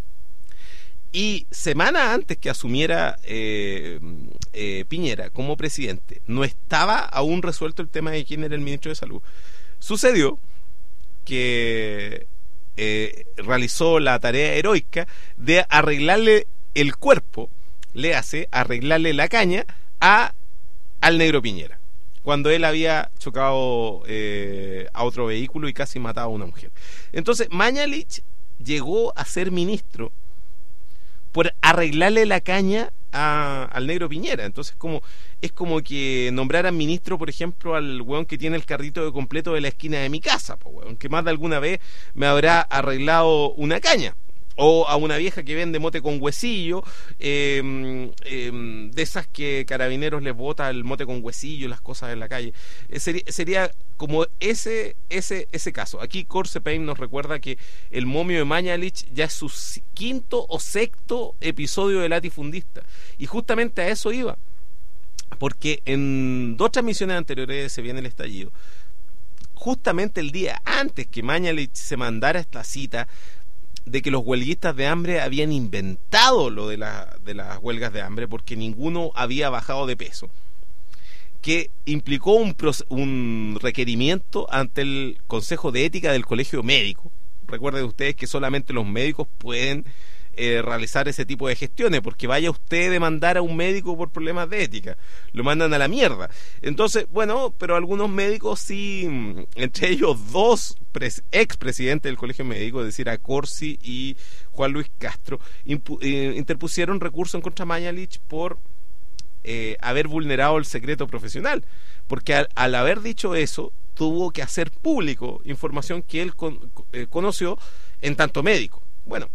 Y semana antes que asumiera eh, eh, Piñera como presidente, no estaba aún resuelto el tema de quién era el ministro de Salud. Sucedió que eh, realizó la tarea heroica de arreglarle el cuerpo, le hace arreglarle la caña a al negro Piñera, cuando él había chocado eh, a otro vehículo y casi matado a una mujer. Entonces Mañalich llegó a ser ministro por arreglarle la caña a, al negro Piñera. Entonces como es como que nombraran ministro, por ejemplo, al weón que tiene el carrito de completo de la esquina de mi casa, po, weón, que más de alguna vez me habrá arreglado una caña. O a una vieja que vende mote con huesillo, eh, eh, de esas que Carabineros les bota el mote con huesillo, las cosas en la calle. Eh, sería, sería como ese ese ese caso. Aquí Corse Payne nos recuerda que el momio de Mañalich ya es su quinto o sexto episodio de Latifundista. Y justamente a eso iba. Porque en dos transmisiones anteriores Se Viene el Estallido, justamente el día antes que Mañalich se mandara esta cita de que los huelguistas de hambre habían inventado lo de, la, de las huelgas de hambre porque ninguno había bajado de peso, que implicó un, un requerimiento ante el Consejo de Ética del Colegio Médico. Recuerden ustedes que solamente los médicos pueden eh, realizar ese tipo de gestiones, porque vaya usted a demandar a un médico por problemas de ética, lo mandan a la mierda. Entonces, bueno, pero algunos médicos sí, entre ellos dos pres- expresidentes del Colegio Médico, es decir, Accorsi y Juan Luis Castro, impu- eh, interpusieron recurso en contra de Mañalich por eh, haber vulnerado el secreto profesional, porque al, al haber dicho eso, tuvo que hacer público información que él con, eh, conoció en tanto médico. Bueno,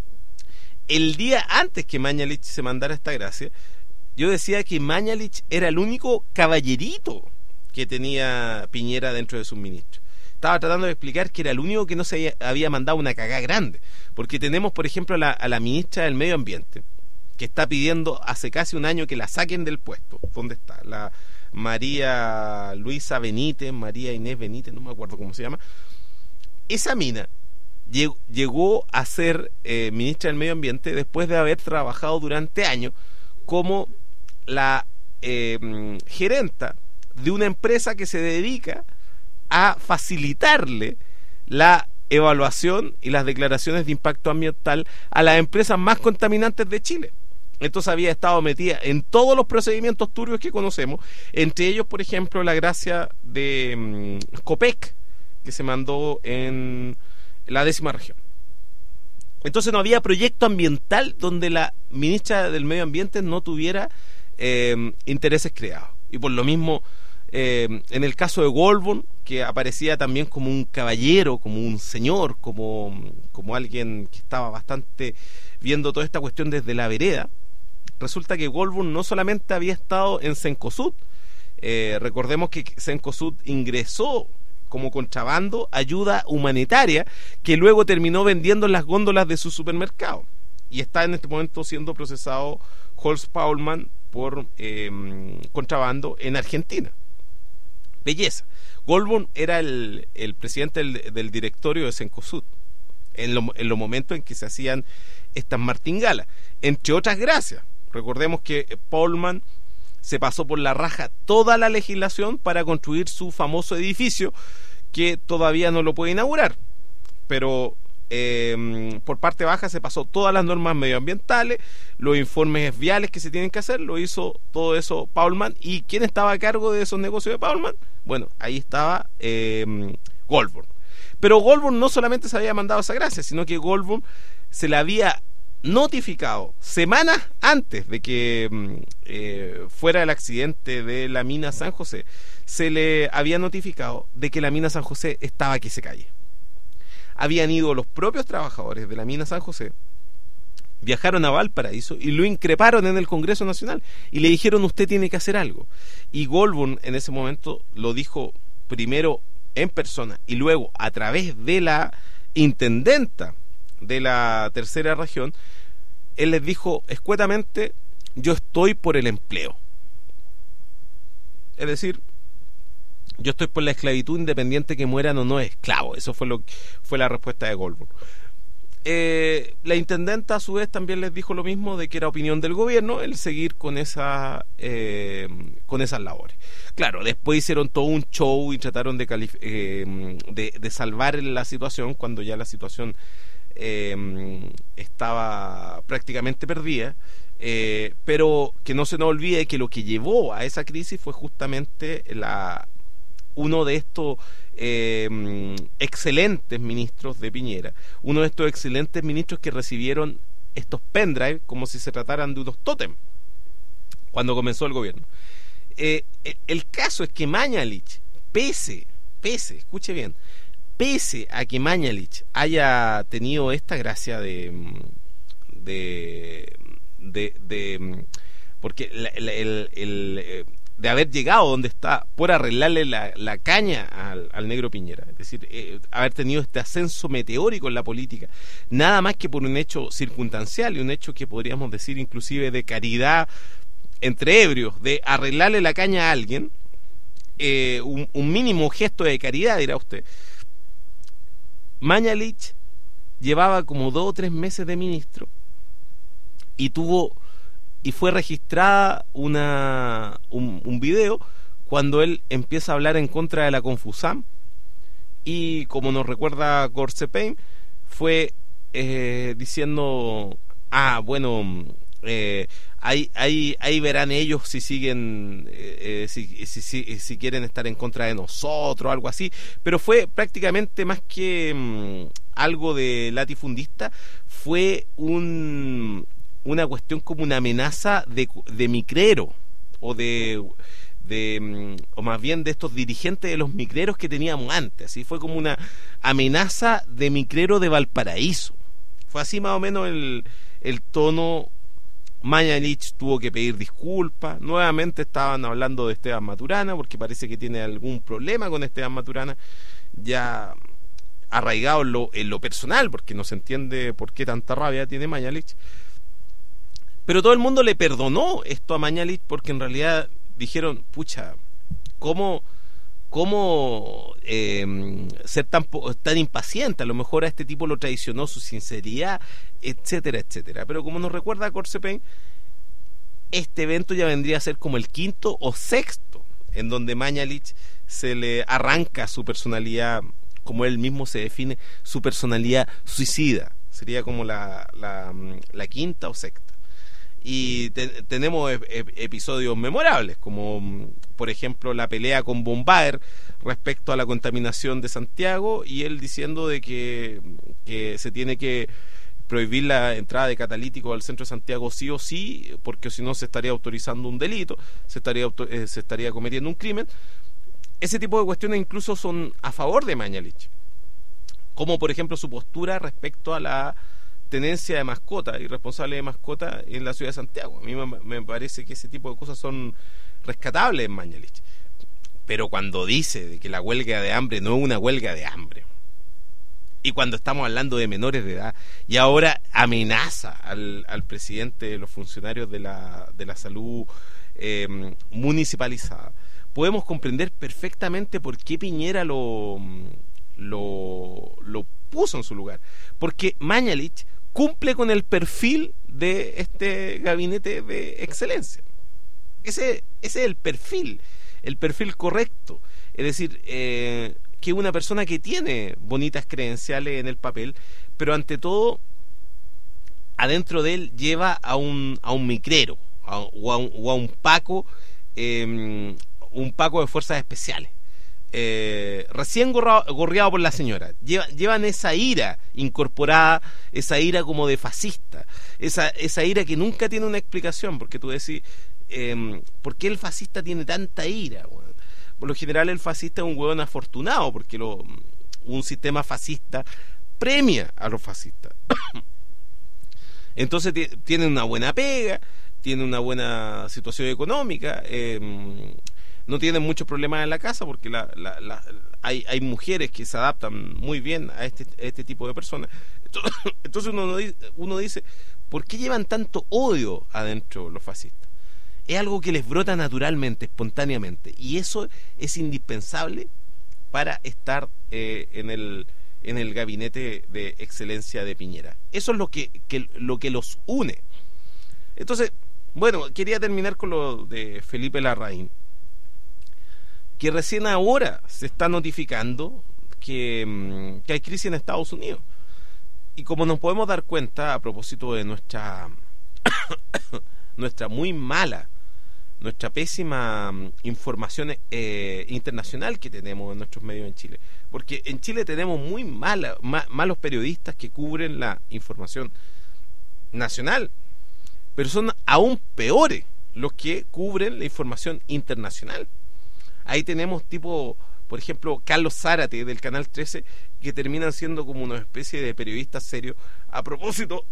el día antes que Mañalich se mandara esta gracia, yo decía que Mañalich era el único caballerito que tenía Piñera dentro de sus ministros. Estaba tratando de explicar que era el único que no se había, había mandado una cagada grande, porque tenemos, por ejemplo, a la, a la ministra del Medio Ambiente, que está pidiendo hace casi un año que la saquen del puesto. ¿Dónde está? La María Luisa Benítez, María Inés Benítez, no me acuerdo cómo se llama. Esa mina llegó a ser eh, ministra del Medio Ambiente después de haber trabajado durante años como la eh, gerenta de una empresa que se dedica a facilitarle la evaluación y las declaraciones de impacto ambiental a las empresas más contaminantes de Chile. Entonces había estado metida en todos los procedimientos turbios que conocemos, entre ellos, por ejemplo, la gracia de um, Copec, que se mandó en la décima región. Entonces no había proyecto ambiental donde la ministra del Medio Ambiente no tuviera eh, intereses creados. Y por lo mismo, eh, en el caso de Goldborn, que aparecía también como un caballero, como un señor, como, como alguien que estaba bastante viendo toda esta cuestión desde la vereda, resulta que Goldborn no solamente había estado en Cencosud, eh, recordemos que Cencosud ingresó como contrabando ayuda humanitaria que luego terminó vendiendo en las góndolas de su supermercado, y está en este momento siendo procesado Holz Paulmann por eh, contrabando en Argentina. Belleza. Goldborn era el, el presidente del, del directorio de Cencosud en, lo, en los momentos en que se hacían estas martingalas, entre otras gracias. Recordemos que Paulmann se pasó por la raja toda la legislación para construir su famoso edificio, que todavía no lo puede inaugurar, pero eh, por parte baja se pasó todas las normas medioambientales, los informes viales que se tienen que hacer, lo hizo todo eso Paulmann. ¿Y quién estaba a cargo de esos negocios de Paulmann? Bueno, ahí estaba eh, Goldborn. Pero Goldborn no solamente se había mandado esa gracia, sino que Goldborn se le había notificado semanas antes de que eh, fuera el accidente de la mina San José, se le había notificado de que la mina San José estaba que se calle. Habían ido los propios trabajadores de la mina San José, viajaron a Valparaíso y lo increparon en el Congreso Nacional y le dijeron: usted tiene que hacer algo. Y Goldborn en ese momento lo dijo primero en persona y luego a través de la intendenta de la tercera región. Él les dijo escuetamente: yo estoy por el empleo, es decir, yo estoy por la esclavitud, independiente que mueran o no esclavos. Eso fue lo fue la respuesta de Goldborn. Eh, la intendenta a su vez también les dijo lo mismo, de que era opinión del gobierno el seguir con esa eh, con esas labores. Claro, después hicieron todo un show y trataron de, calif- eh, de, de salvar la situación cuando ya la situación eh, estaba prácticamente perdida, eh, pero que no se nos olvide que lo que llevó a esa crisis fue justamente la uno de estos eh, excelentes ministros de Piñera, uno de estos excelentes ministros que recibieron estos pendrive como si se trataran de unos tótem cuando comenzó el gobierno. Eh, el caso es que Mañalich, pese, pese, escuche bien, pese a que Mañalich haya tenido esta gracia de de de, de porque la, la, el, el de haber llegado donde está por arreglarle la, la caña al, al negro Piñera, es decir, eh, haber tenido este ascenso meteórico en la política, nada más que por un hecho circunstancial y un hecho que podríamos decir inclusive de caridad entre ebrios, de arreglarle la caña a alguien, eh, un, un mínimo gesto de caridad, dirá usted. Mañalich llevaba como dos o tres meses de ministro y tuvo y fue registrada una un, un video cuando él empieza a hablar en contra de la Confusam, y como nos recuerda Gorsepein, fue eh, diciendo ah, bueno, eh, ahí, ahí, ahí verán ellos si siguen, eh, eh, si, si, si, si quieren estar en contra de nosotros, algo así. Pero fue prácticamente más que um, algo de latifundista, fue un, una cuestión como una amenaza de, de micrero, o de... de o más bien de estos dirigentes de los micreros que teníamos antes. Así fue como una amenaza de micrero de Valparaíso. Fue así más o menos el, el tono. Mañalich tuvo que pedir disculpas. Nuevamente estaban hablando de Esteban Maturana, porque parece que tiene algún problema con Esteban Maturana, ya arraigado en lo, en lo personal, porque no se entiende por qué tanta rabia tiene Mañalich. Pero todo el mundo le perdonó esto a Mañalich, porque en realidad dijeron, pucha, ¿cómo, cómo eh, ser tan, tan impaciente? A lo mejor a este tipo lo traicionó su sinceridad, etcétera, etcétera. Pero como nos recuerda Corsepen, este evento ya vendría a ser como el quinto o sexto, en donde Mañalich se le arranca su personalidad, como él mismo se define, su personalidad suicida. Sería como la, la, la quinta o sexta. Y te, tenemos ep- episodios memorables, como por ejemplo la pelea con Bombaer respecto a la contaminación de Santiago, y él diciendo de que, que se tiene que prohibir la entrada de catalíticos al centro de Santiago sí o sí, porque si no se estaría autorizando un delito, se estaría auto, eh, se estaría cometiendo un crimen. Ese tipo de cuestiones incluso son a favor de Mañalich, como por ejemplo su postura respecto a la tenencia de mascota y responsable de mascota en la ciudad de Santiago. A mí me, me parece que ese tipo de cosas son rescatables en Mañalich. Pero cuando dice de que la huelga de hambre no es una huelga de hambre, y cuando estamos hablando de menores de edad, y ahora amenaza al, al presidente de los funcionarios de la, de la salud eh, municipalizada, podemos comprender perfectamente por qué Piñera lo, lo, lo puso en su lugar. Porque Mañalich cumple con el perfil de este gabinete de excelencia. Ese, ese es el perfil, el perfil correcto. Es decir, eh, que una persona que tiene bonitas credenciales en el papel, pero ante todo, adentro de él lleva a un, a un micrero, a, o, a un, o a un Paco, eh, un Paco de fuerzas especiales. Eh, recién gorra, gorreado por la señora, Lleva, llevan esa ira incorporada, esa ira como de fascista, esa, esa ira que nunca tiene una explicación, porque tú decís, eh, ¿por qué el fascista tiene tanta ira? Bueno, por lo general el fascista es un hueón afortunado, porque lo, un sistema fascista premia a los fascistas. Entonces t- tiene una buena pega, tiene una buena situación económica, eh, no tienen muchos problemas en la casa, porque la, la, la, hay, hay mujeres que se adaptan muy bien a este, a este tipo de personas. Entonces uno, uno dice, ¿por qué llevan tanto odio adentro los fascistas? Es algo que les brota naturalmente, espontáneamente, y eso es indispensable para estar eh, en el en el gabinete de excelencia de Piñera. Eso es lo que, que lo que los une. Entonces, bueno, quería terminar con lo de Felipe Larraín, que recién ahora se está notificando que, que hay crisis en Estados Unidos. Y como nos podemos dar cuenta, a propósito de nuestra nuestra muy mala, nuestra pésima información eh, internacional que tenemos en nuestros medios en Chile, porque en Chile tenemos muy mala, ma, malos periodistas que cubren la información nacional, pero son aún peores los que cubren la información internacional. Ahí tenemos tipo, por ejemplo, Carlos Zárate del Canal trece, que terminan siendo como una especie de periodistas serios a propósito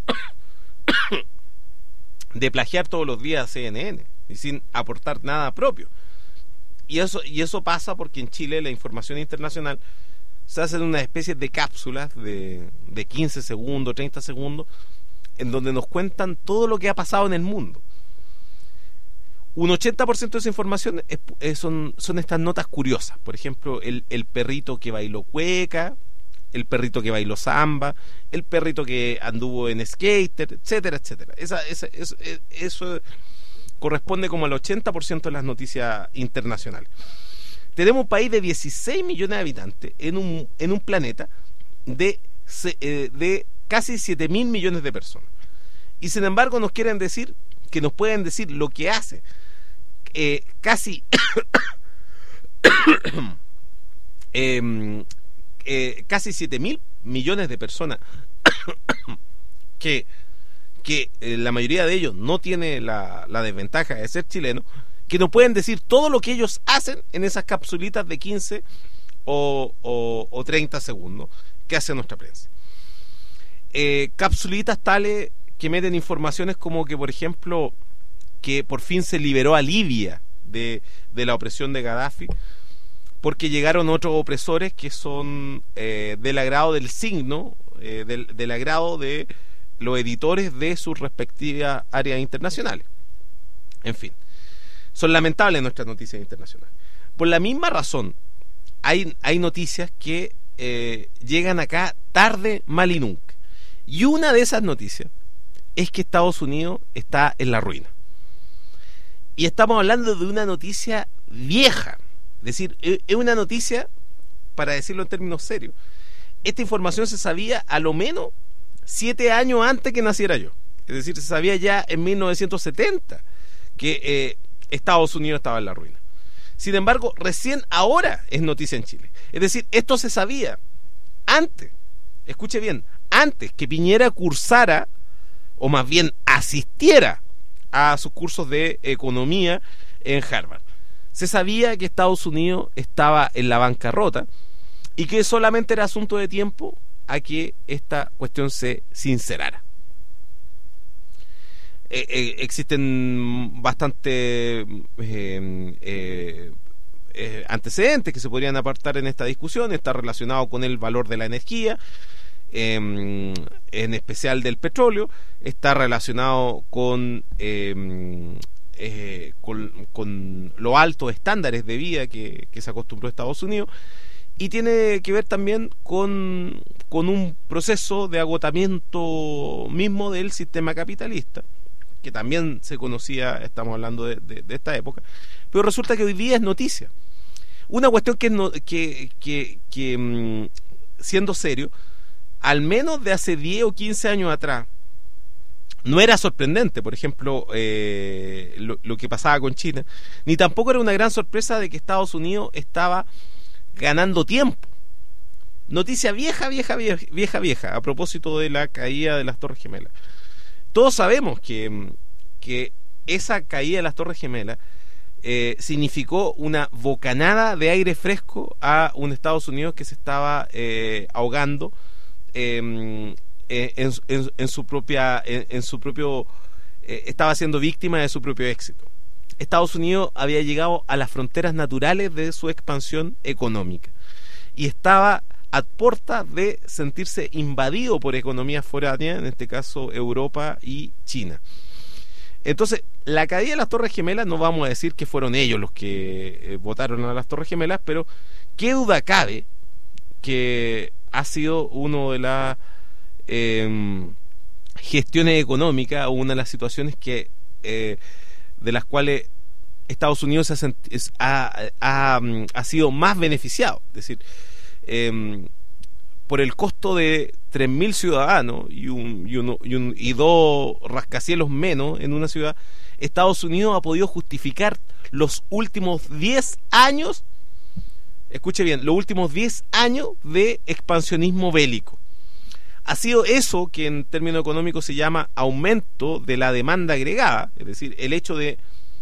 de plagiar todos los días a C N N y sin aportar nada propio. Y eso, y eso pasa porque en Chile la información internacional se hace en una especie de cápsulas de, de quince segundos, treinta segundos, en donde nos cuentan todo lo que ha pasado en el mundo. Un ochenta por ciento de esa información es, es, son, son estas notas curiosas. Por ejemplo, el, el perrito que bailó cueca, el perrito que bailó samba, el perrito que anduvo en skater, etcétera, etcétera. Esa, esa, eso, eso corresponde como al ochenta por ciento de las noticias internacionales. Tenemos un país de dieciséis millones de habitantes en un, en un planeta de, de casi siete mil millones de personas. y sin embargo nos quieren decir que nos pueden decir lo que hace eh, casi eh, eh, casi siete mil millones de personas que, que eh, la mayoría de ellos no tiene la, la desventaja de ser chileno, que nos pueden decir todo lo que ellos hacen en esas capsulitas de quince o, o, o treinta segundos que hace nuestra prensa. Eh, capsulitas tales que meten informaciones como que, por ejemplo, que por fin se liberó a Libia de, de la opresión de Gaddafi, porque llegaron otros opresores que son eh, del agrado del signo, eh, del, del agrado de los editores de sus respectivas áreas internacionales. En fin, son lamentables nuestras noticias internacionales. Por la misma razón, hay, hay noticias que eh, llegan acá tarde, mal y nunca. Y una de esas noticias es que Estados Unidos está en la ruina. Y estamos hablando de una noticia vieja. Es decir, es una noticia, para decirlo en términos serios, esta información se sabía a lo menos siete años antes que naciera yo. Es decir, se sabía ya en mil novecientos setenta que eh, Estados Unidos estaba en la ruina. Sin embargo, recién ahora es noticia en Chile. Es decir, esto se sabía antes, escuche bien, antes que Piñera cursara, o más bien asistiera a sus cursos de economía en Harvard. Se sabía que Estados Unidos estaba en la bancarrota y que solamente era asunto de tiempo a que esta cuestión se sincerara. Eh, eh, existen bastantes eh, eh, eh, antecedentes que se podrían apartar en esta discusión. Está relacionado con el valor de la energía, eh, en especial del petróleo. Está relacionado con eh, Eh, con, con los altos estándares de vida que, que se acostumbró a Estados Unidos, y tiene que ver también con, con un proceso de agotamiento mismo del sistema capitalista, que también se conocía, estamos hablando de, de, de esta época, pero resulta que hoy día es noticia. Una cuestión que, no, que, que, que siendo serio, al menos de hace diez o quince años atrás, no era sorprendente, por ejemplo, eh, lo, lo que pasaba con China, ni tampoco era una gran sorpresa de que Estados Unidos estaba ganando tiempo. Noticia vieja, vieja, vieja, vieja, vieja, a propósito de la caída de las Torres Gemelas. Todos sabemos que, que esa caída de las Torres Gemelas eh, significó una bocanada de aire fresco a un Estados Unidos que se estaba eh, ahogando eh, En, en, en su propia en, en su propio eh, estaba siendo víctima de su propio éxito. Estados Unidos había llegado a las fronteras naturales de su expansión económica y estaba a puerta de sentirse invadido por economías foráneas, en este caso Europa y China. Entonces, la caída de las Torres Gemelas, no vamos a decir que fueron ellos los que eh, votaron a las Torres Gemelas, pero qué duda cabe que ha sido uno de las Eh, gestiones económicas o una de las situaciones que eh, de las cuales Estados Unidos se ha, senti- ha, ha, ha sido más beneficiado. Es decir, eh, por el costo de tres mil ciudadanos y, un, y, uno, y, un, y dos rascacielos menos en una ciudad, Estados Unidos ha podido justificar los últimos diez años, escuche bien, los últimos diez años de expansionismo bélico. Ha sido eso que en términos económicos se llama aumento de la demanda agregada, es decir, el hecho de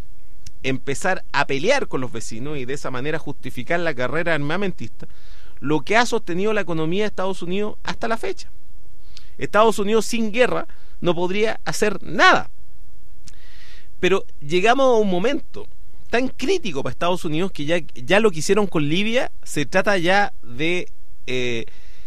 empezar a pelear con los vecinos y de esa manera justificar la carrera armamentista, lo que ha sostenido la economía de Estados Unidos hasta la fecha. Estados Unidos sin guerra no podría hacer nada. Pero llegamos a un momento tan crítico para Estados Unidos que ya, ya lo que hicieron con Libia se trata ya de... Eh,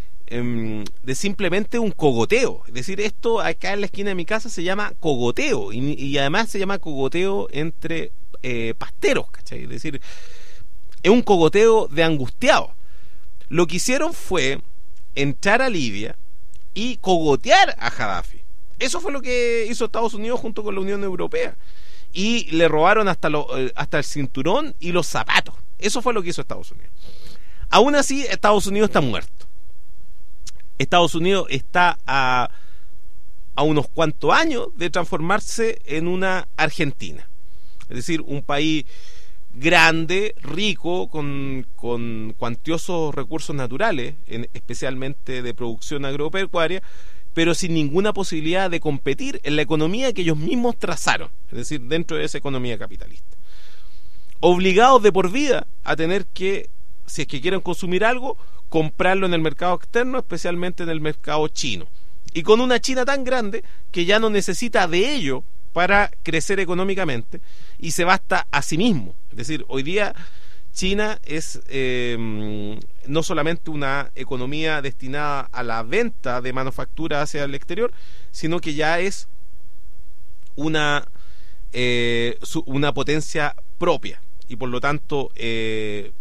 de simplemente un cogoteo. Es decir, esto acá en la esquina de mi casa se llama cogoteo, y, y además se llama cogoteo entre eh, pasteros, ¿cachai? Es decir, es un cogoteo de angustiados. Lo que hicieron fue entrar a Libia y cogotear a Gaddafi. Eso fue lo que hizo Estados Unidos junto con la Unión Europea, y le robaron hasta, lo, hasta el cinturón y los zapatos. Eso fue lo que hizo Estados Unidos. Aún así, Estados Unidos está muerto. Estados Unidos está a, a unos cuantos años de transformarse en una Argentina. Es decir, un país grande, rico, con, con cuantiosos recursos naturales, en, especialmente de producción agropecuaria, pero sin ninguna posibilidad de competir en la economía que ellos mismos trazaron, es decir, dentro de esa economía capitalista. Obligados de por vida a tener que, si es que quieren consumir algo, comprarlo en el mercado externo, especialmente en el mercado chino. Y con una China tan grande que ya no necesita de ello para crecer económicamente y se basta a sí mismo. Es decir, hoy día China es eh, no solamente una economía destinada a la venta de manufactura hacia el exterior, sino que ya es una, eh, su, una potencia propia y por lo tanto eh,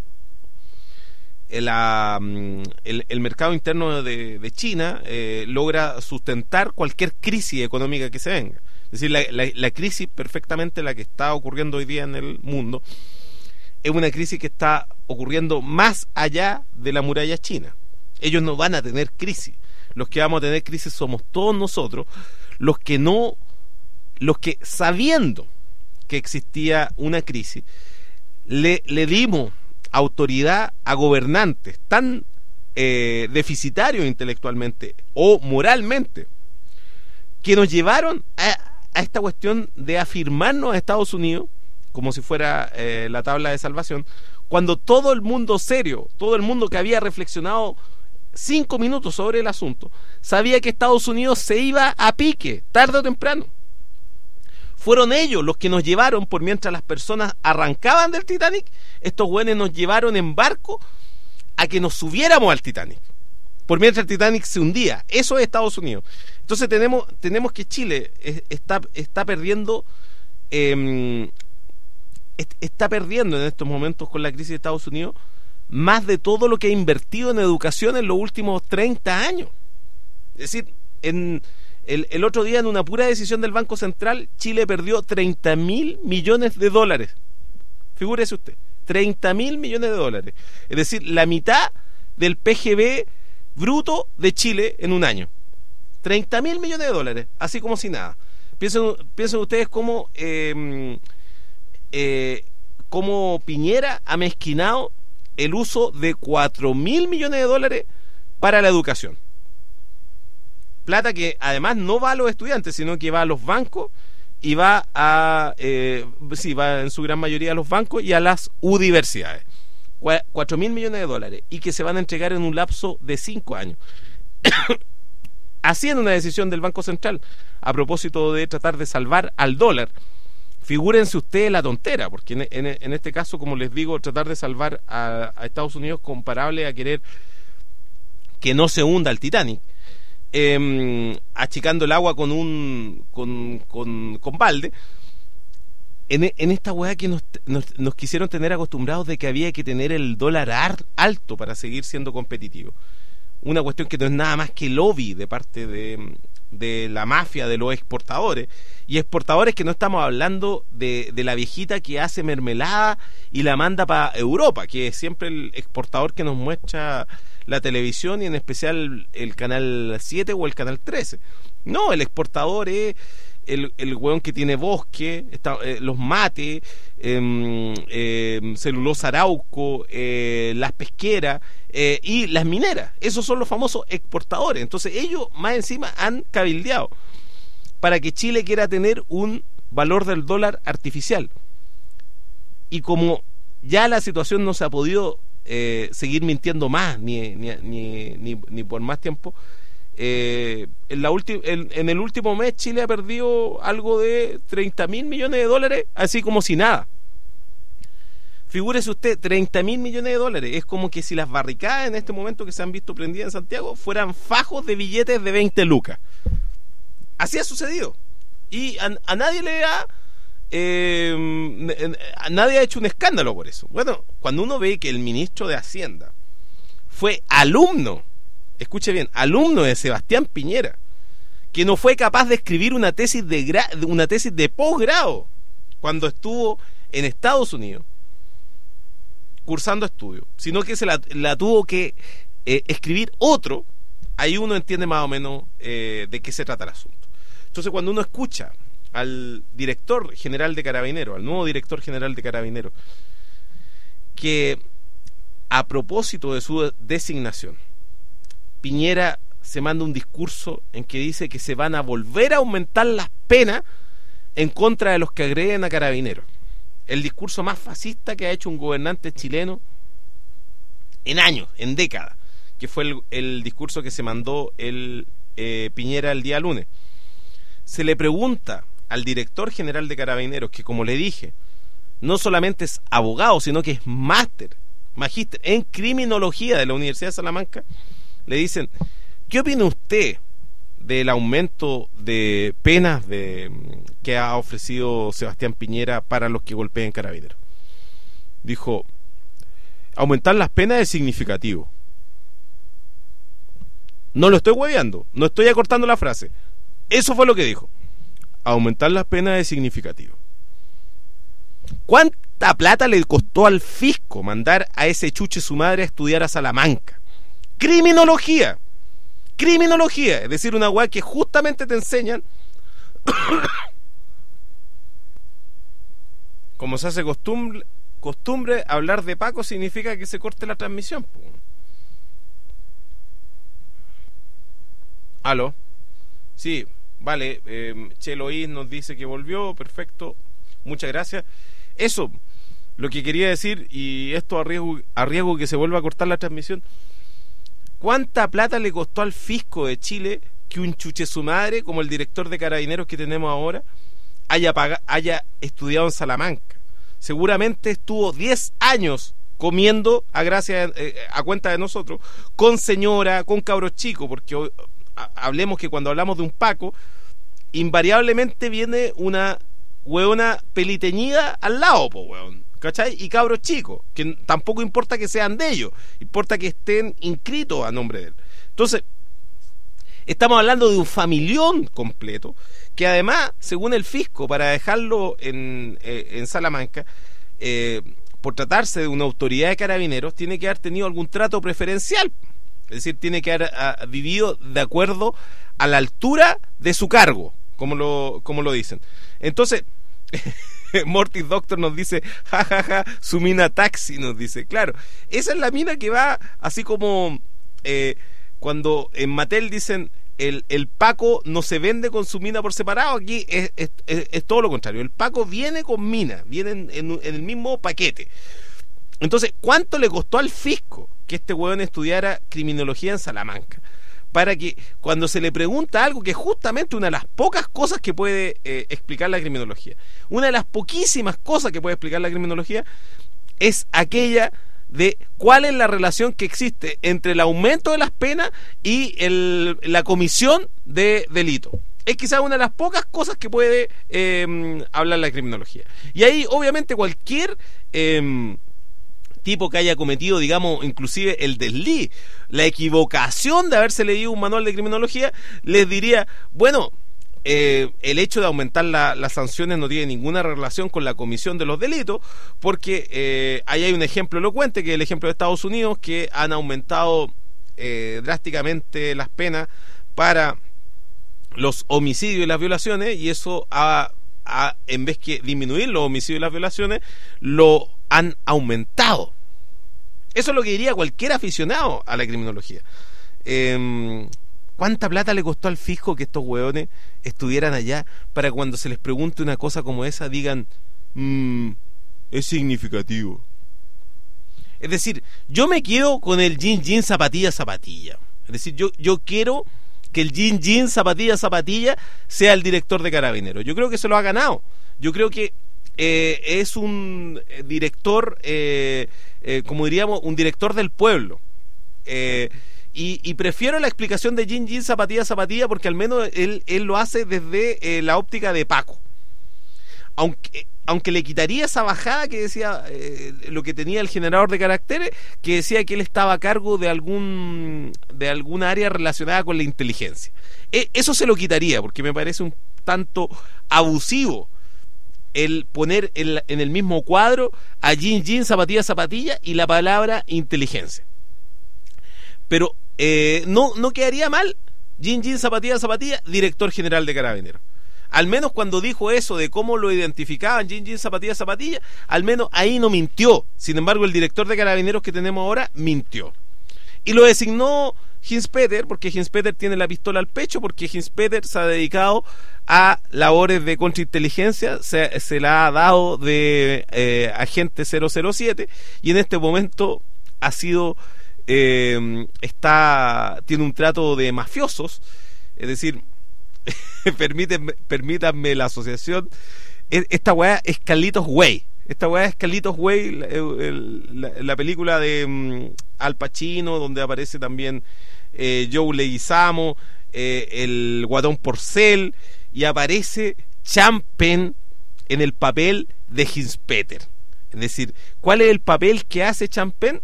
la, el, el mercado interno de, de China eh, logra sustentar cualquier crisis económica que se venga. Es decir, la, la, la crisis perfectamente la que está ocurriendo hoy día en el mundo es una crisis que está ocurriendo más allá de la muralla china. Ellos no van a tener crisis. Los que vamos a tener crisis somos todos nosotros, los que no, los que sabiendo que existía una crisis, le, le dimos autoridad a gobernantes tan eh, deficitarios intelectualmente o moralmente, que nos llevaron a, a esta cuestión de afirmarnos a Estados Unidos como si fuera eh, la tabla de salvación, cuando todo el mundo serio, todo el mundo que había reflexionado cinco minutos sobre el asunto, sabía que Estados Unidos se iba a pique, tarde o temprano. Fueron ellos los que nos llevaron, por mientras las personas arrancaban del Titanic, estos güeyes nos llevaron en barco a que nos subiéramos al Titanic, por mientras el Titanic se hundía. Eso es Estados Unidos. Entonces tenemos, tenemos que Chile está, está perdiendo eh, está perdiendo en estos momentos con la crisis de Estados Unidos más de todo lo que ha invertido en educación en los últimos treinta años. Es decir, en el, el otro día en una pura decisión del Banco Central, Chile perdió treinta mil millones de dólares. Figúrese usted, treinta mil millones de dólares. Es decir, la mitad del P G B bruto de Chile en un año. treinta mil millones de dólares, así como si nada. Piensen, piensen ustedes cómo... Eh, Eh, como Piñera ha mezquinado el uso de cuatro mil millones de dólares para la educación. Plata que además no va a los estudiantes, sino que va a los bancos y va a, eh, sí, va en su gran mayoría a los bancos y a las universidades. cuatro mil millones de dólares y que se van a entregar en un lapso de cinco años. Haciendo una decisión del Banco Central a propósito de tratar de salvar al dólar. Figúrense ustedes la tontera, porque en, en, en este caso, como les digo, tratar de salvar a, a Estados Unidos comparable a querer que no se hunda el Titanic, eh, achicando el agua con un con, con, con balde, en, en esta hueá que nos, nos, nos quisieron tener acostumbrados de que había que tener el dólar alto para seguir siendo competitivo. Una cuestión que no es nada más que lobby de parte de... de la mafia de los exportadores, y exportadores que no estamos hablando de, de la viejita que hace mermelada y la manda para Europa, que es siempre el exportador que nos muestra la televisión y en especial el canal siete o el canal trece. No, el exportador es el, el hueón que tiene bosque, está, eh, los mates, eh, eh, celulosa arauco, eh, las pesqueras eh, y las mineras. Esos son los famosos exportadores. Entonces ellos más encima han cabildeado para que Chile quiera tener un valor del dólar artificial. Y como ya la situación no se ha podido eh, seguir mintiendo más ni, ni, ni, ni, ni por más tiempo, Eh, en, la ulti- en, en el último mes Chile ha perdido algo de treinta mil millones de dólares, así como si nada. Figúrese usted, treinta mil millones de dólares. Es como que si las barricadas en este momento que se han visto prendidas en Santiago fueran fajos de billetes de veinte lucas. Así ha sucedido. Y a, a nadie le ha eh, a nadie ha hecho un escándalo por eso. Bueno, cuando uno ve que el ministro de Hacienda fue alumno, escuche bien, alumno de Sebastián Piñera, que no fue capaz de escribir una tesis de gra- una tesis de posgrado cuando estuvo en Estados Unidos cursando estudios, sino que se la, la tuvo que eh, escribir otro, ahí uno entiende más o menos eh, de qué se trata el asunto. Entonces, cuando uno escucha al director general de Carabineros, al nuevo director general de Carabineros, que a propósito de su designación, Piñera se manda un discurso en que dice que se van a volver a aumentar las penas en contra de los que agreden a Carabineros. El discurso más fascista que ha hecho un gobernante chileno en años, en décadas, que fue el, el discurso que se mandó el eh, Piñera el día lunes. Se le pregunta al director general de Carabineros, que como le dije, no solamente es abogado, sino que es máster, magíster en criminología de la Universidad de Salamanca, le dicen: ¿qué opina usted del aumento de penas de, que ha ofrecido Sebastián Piñera para los que golpeen Carabineros? Dijo: aumentar las penas es significativo. No lo estoy hueveando, no estoy acortando la frase. Eso fue lo que dijo. Aumentar las penas es significativo. ¿Cuánta plata le costó al fisco mandar a ese chuche su madre a estudiar a Salamanca? Criminología. Criminología, es decir, una weá que justamente te enseñan como se hace costumbre, costumbre hablar de Paco significa que se corte la transmisión. ¿Aló? Sí, vale, eh, Chelo Is nos dice que volvió, perfecto, muchas gracias. Eso, lo que quería decir, y esto a riesgo, a riesgo que se vuelva a cortar la transmisión: ¿cuánta plata le costó al fisco de Chile que un chuche su madre, como el director de Carabineros que tenemos ahora, haya, pag- haya estudiado en Salamanca? Seguramente estuvo diez años comiendo a gracia eh, a cuenta de nosotros, con señora, con cabros chicos, porque hoy, a, hablemos que cuando hablamos de un Paco, invariablemente viene una hueona peliteñida al lado, po, hueón, ¿cachai? Y cabros chicos, que tampoco importa que sean de ellos, importa que estén inscritos a nombre de él. Entonces, estamos hablando de un familión completo, que además, según el fisco, para dejarlo en, eh, en Salamanca, eh, por tratarse de una autoridad de Carabineros, tiene que haber tenido algún trato preferencial. Es decir, tiene que haber a, vivido de acuerdo a la altura de su cargo, como lo, como lo dicen. Entonces, Mortis Doctor nos dice: jajaja, ja, ja, su mina taxi, nos dice. Claro, esa es la mina que va así como eh, cuando en Mattel dicen el, el Paco no se vende con su mina por separado. Aquí es, es, es, es todo lo contrario. El Paco viene con mina, viene en, en, en el mismo paquete. Entonces, ¿cuánto le costó al fisco que este huevón estudiara criminología en Salamanca? Para que cuando se le pregunta algo, que es justamente una de las pocas cosas que puede eh, explicar la criminología, una de las poquísimas cosas que puede explicar la criminología, es aquella de cuál es la relación que existe entre el aumento de las penas y el, la comisión de delito. Es quizás una de las pocas cosas que puede eh, hablar la criminología. Y ahí obviamente cualquier eh, tipo que haya cometido, digamos, inclusive el desliz, la equivocación de haberse leído un manual de criminología, les diría: bueno, eh, el hecho de aumentar la, las sanciones no tiene ninguna relación con la comisión de los delitos, porque eh, ahí hay un ejemplo elocuente, que es el ejemplo de Estados Unidos, que han aumentado eh, drásticamente las penas para los homicidios y las violaciones, y eso ha, ha, en vez que disminuir los homicidios y las violaciones, lo han aumentado. Eso es lo que diría cualquier aficionado a la criminología. Eh, ¿Cuánta plata le costó al fisco que estos hueones estuvieran allá para cuando se les pregunte una cosa como esa digan: mmm, es significativo? Es decir, yo me quedo con el jean jean zapatilla zapatilla. Es decir, yo, yo quiero que el jean jean zapatilla zapatilla sea el director de Carabineros. Yo creo que se lo ha ganado. Yo creo que eh, es un director, eh, eh, como diríamos, un director del pueblo. Eh, y, y prefiero la explicación de jean jean zapatilla zapatilla, porque al menos él, él lo hace desde eh, la óptica de Paco. Aunque, aunque le quitaría esa bajada que decía eh, lo que tenía el generador de caracteres, que decía que él estaba a cargo de algún de alguna área relacionada con la inteligencia. Eh, eso se lo quitaría, porque me parece un tanto abusivo el poner en, en el mismo cuadro a jean jean zapatilla zapatilla y la palabra inteligencia. Pero eh, no, no quedaría mal Jean Jean, zapatilla, zapatilla, director general de Carabineros. Al menos cuando dijo eso de cómo lo identificaban, Jean Jean, zapatilla, zapatilla, al menos ahí no mintió. Sin embargo, el director de Carabineros que tenemos ahora mintió. Y lo designó Hinspeter, porque Hinspeter tiene la pistola al pecho, porque Hinspeter se ha dedicado a labores de contrainteligencia, se, se la ha dado de eh, agente cero cero siete, y en este momento ha sido, eh, está, tiene un trato de mafiosos, es decir, permítanme, permítanme la asociación, esta weá es Carlitos Way. Esta weá es Carlitos Way, la, la, la película de um, Al Pacino, donde aparece también eh, Joe Leguizamo, eh, el Guatón Porcel, y aparece Sean Penn en el papel de Hinspeter. Es decir, ¿cuál es el papel que hace Sean Penn?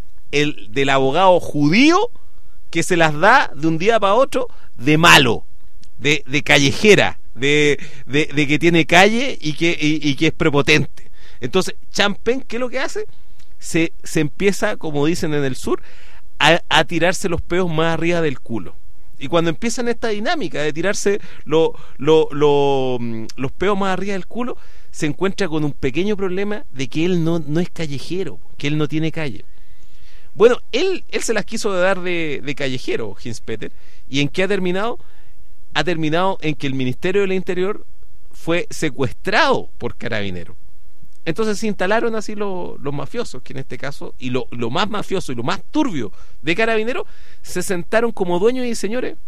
El del abogado judío que se las da de un día para otro de malo, de, de callejera, de, de, de que tiene calle y que, y, y que es prepotente. Entonces, Sean Penn, ¿qué es lo que hace? Se, se empieza, como dicen en el sur, a, a tirarse los peos más arriba del culo. Y cuando empiezan esta dinámica de tirarse lo, lo, lo, los peos más arriba del culo, se encuentra con un pequeño problema de que él no, no es callejero, que él no tiene calle. Bueno, él, él se las quiso dar de, de callejero, Hinspeter. ¿Y en qué ha terminado? Ha terminado en que el Ministerio del Interior fue secuestrado por Carabineros. Entonces se instalaron así los, los mafiosos, que en este caso, y lo, lo más mafioso y lo más turbio de Carabineros, se sentaron como dueños y señores,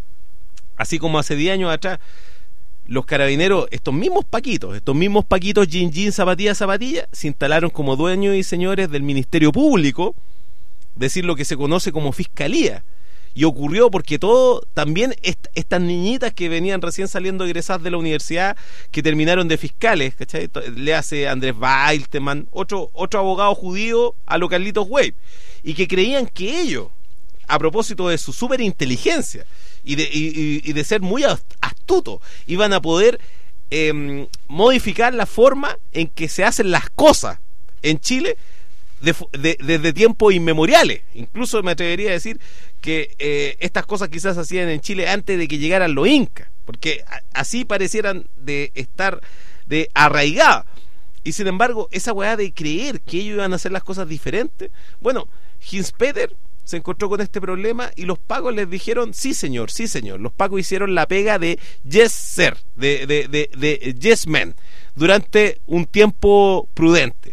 así como hace diez años atrás, los Carabineros, estos mismos paquitos, estos mismos paquitos Jean Jean, zapatilla, zapatilla, se instalaron como dueños y señores del Ministerio Público, decir lo que se conoce como Fiscalía. Y ocurrió porque todo, también est estas niñitas que venían recién saliendo egresadas de la universidad, que terminaron de fiscales, ¿cachai? Le hace Andrés Weiltemann, otro, otro abogado judío a lo Carlitos Way, y que creían que ellos, a propósito de su superinteligencia y de, y, y de ser muy astutos, iban a poder eh, modificar la forma en que se hacen las cosas en Chile de, de, desde tiempos inmemoriales. Incluso me atrevería a decir que eh, estas cosas quizás se hacían en Chile antes de que llegaran los incas, porque a, así parecieran de estar de arraigadas. Y sin embargo, esa weá de creer que ellos iban a hacer las cosas diferentes, bueno, Hinspeter se encontró con este problema y los pacos les dijeron, sí señor, sí señor. Los pacos hicieron la pega de yes sir, de, de, de, de yes man, durante un tiempo prudente.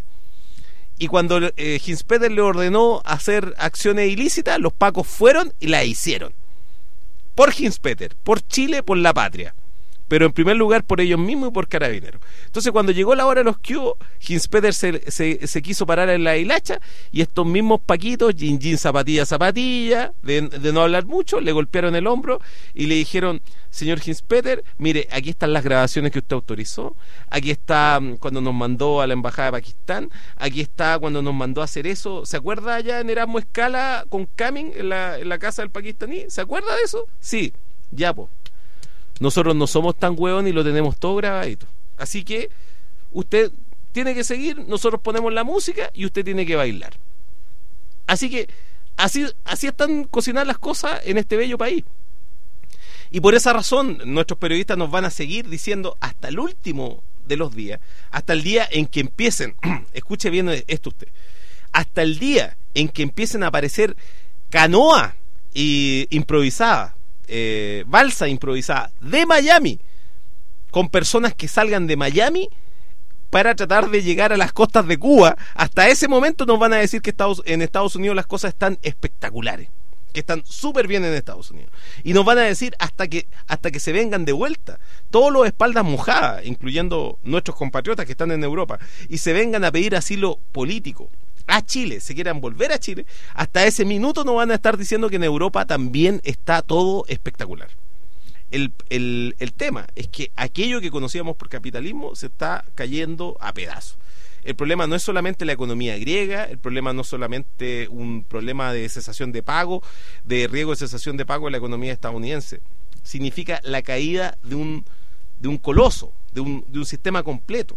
Y cuando eh, Hinspeter le ordenó hacer acciones ilícitas, los pacos fueron y las hicieron. Por Hinspeter, por Chile, por la patria. Pero en primer lugar por ellos mismos y por Carabineros. Entonces cuando llegó la hora de los que hubo, Hinspeter se, se, se quiso parar en la hilacha, y estos mismos paquitos, Jean Jean, zapatilla, zapatilla, de, de no hablar mucho, le golpearon el hombro y le dijeron, señor Hinspeter, mire, aquí están las grabaciones que usted autorizó, aquí está cuando nos mandó a la embajada de Pakistán, aquí está cuando nos mandó a hacer eso. ¿Se acuerda allá en Erasmo Escala con Camin en la, en la casa del pakistaní? ¿Se acuerda de eso? Sí, ya pues. Nosotros no somos tan hueones y lo tenemos todo grabadito. Así que usted tiene que seguir, nosotros ponemos la música y usted tiene que bailar. Así que así, así están cocinadas las cosas en este bello país. Y por esa razón nuestros periodistas nos van a seguir diciendo hasta el último de los días, hasta el día en que empiecen, escuche bien esto usted, hasta el día en que empiecen a aparecer canoas y improvisadas, Eh, balsa improvisada de Miami, con personas que salgan de Miami para tratar de llegar a las costas de Cuba. Hasta ese momento nos van a decir que Estados, en Estados Unidos las cosas están espectaculares, que están súper bien en Estados Unidos, y nos van a decir hasta que hasta que se vengan de vuelta todos los espaldas mojadas, incluyendo nuestros compatriotas que están en Europa, y se vengan a pedir asilo político a Chile, se quieran volver a Chile. Hasta ese minuto nos van a estar diciendo que en Europa también está todo espectacular. El, el, el tema es que aquello que conocíamos por capitalismo se está cayendo a pedazos. El problema no es solamente la economía griega, el problema no es solamente un problema de cesación de pago, de riesgo de cesación de pago en la economía estadounidense. Significa la caída de un, de un coloso, de un, de un sistema completo.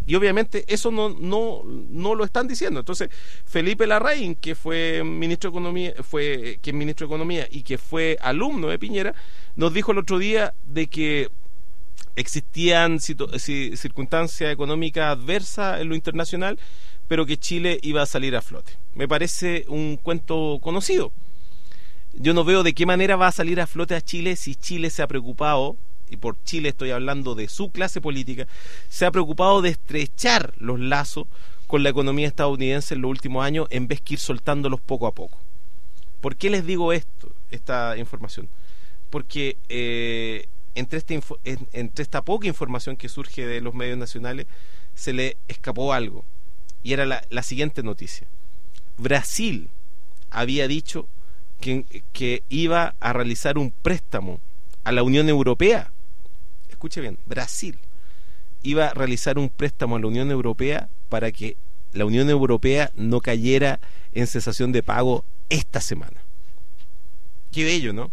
y obviamente eso no, no, no lo están diciendo. Entonces, Felipe Larraín, que fue ministro de Economía, fue, que es ministro de Economía y que fue alumno de Piñera, nos dijo el otro día de que existían circunstancias económicas adversas en lo internacional, pero que Chile iba a salir a flote. Me parece un cuento conocido. Yo no veo de qué manera va a salir a flote a Chile si Chile se ha preocupado, y por Chile estoy hablando de su clase política, se ha preocupado de estrechar los lazos con la economía estadounidense en los últimos años en vez que ir soltándolos poco a poco. ¿Por qué les digo esto, esta información? Porque eh, entre, este info, en, entre esta poca información que surge de los medios nacionales se le escapó algo, y era la, la siguiente noticia. Brasil había dicho que, que iba a realizar un préstamo a la Unión Europea. Escuche bien, Brasil iba a realizar un préstamo a la Unión Europea para que la Unión Europea no cayera en cesación de pago esta semana. Qué bello, ¿no?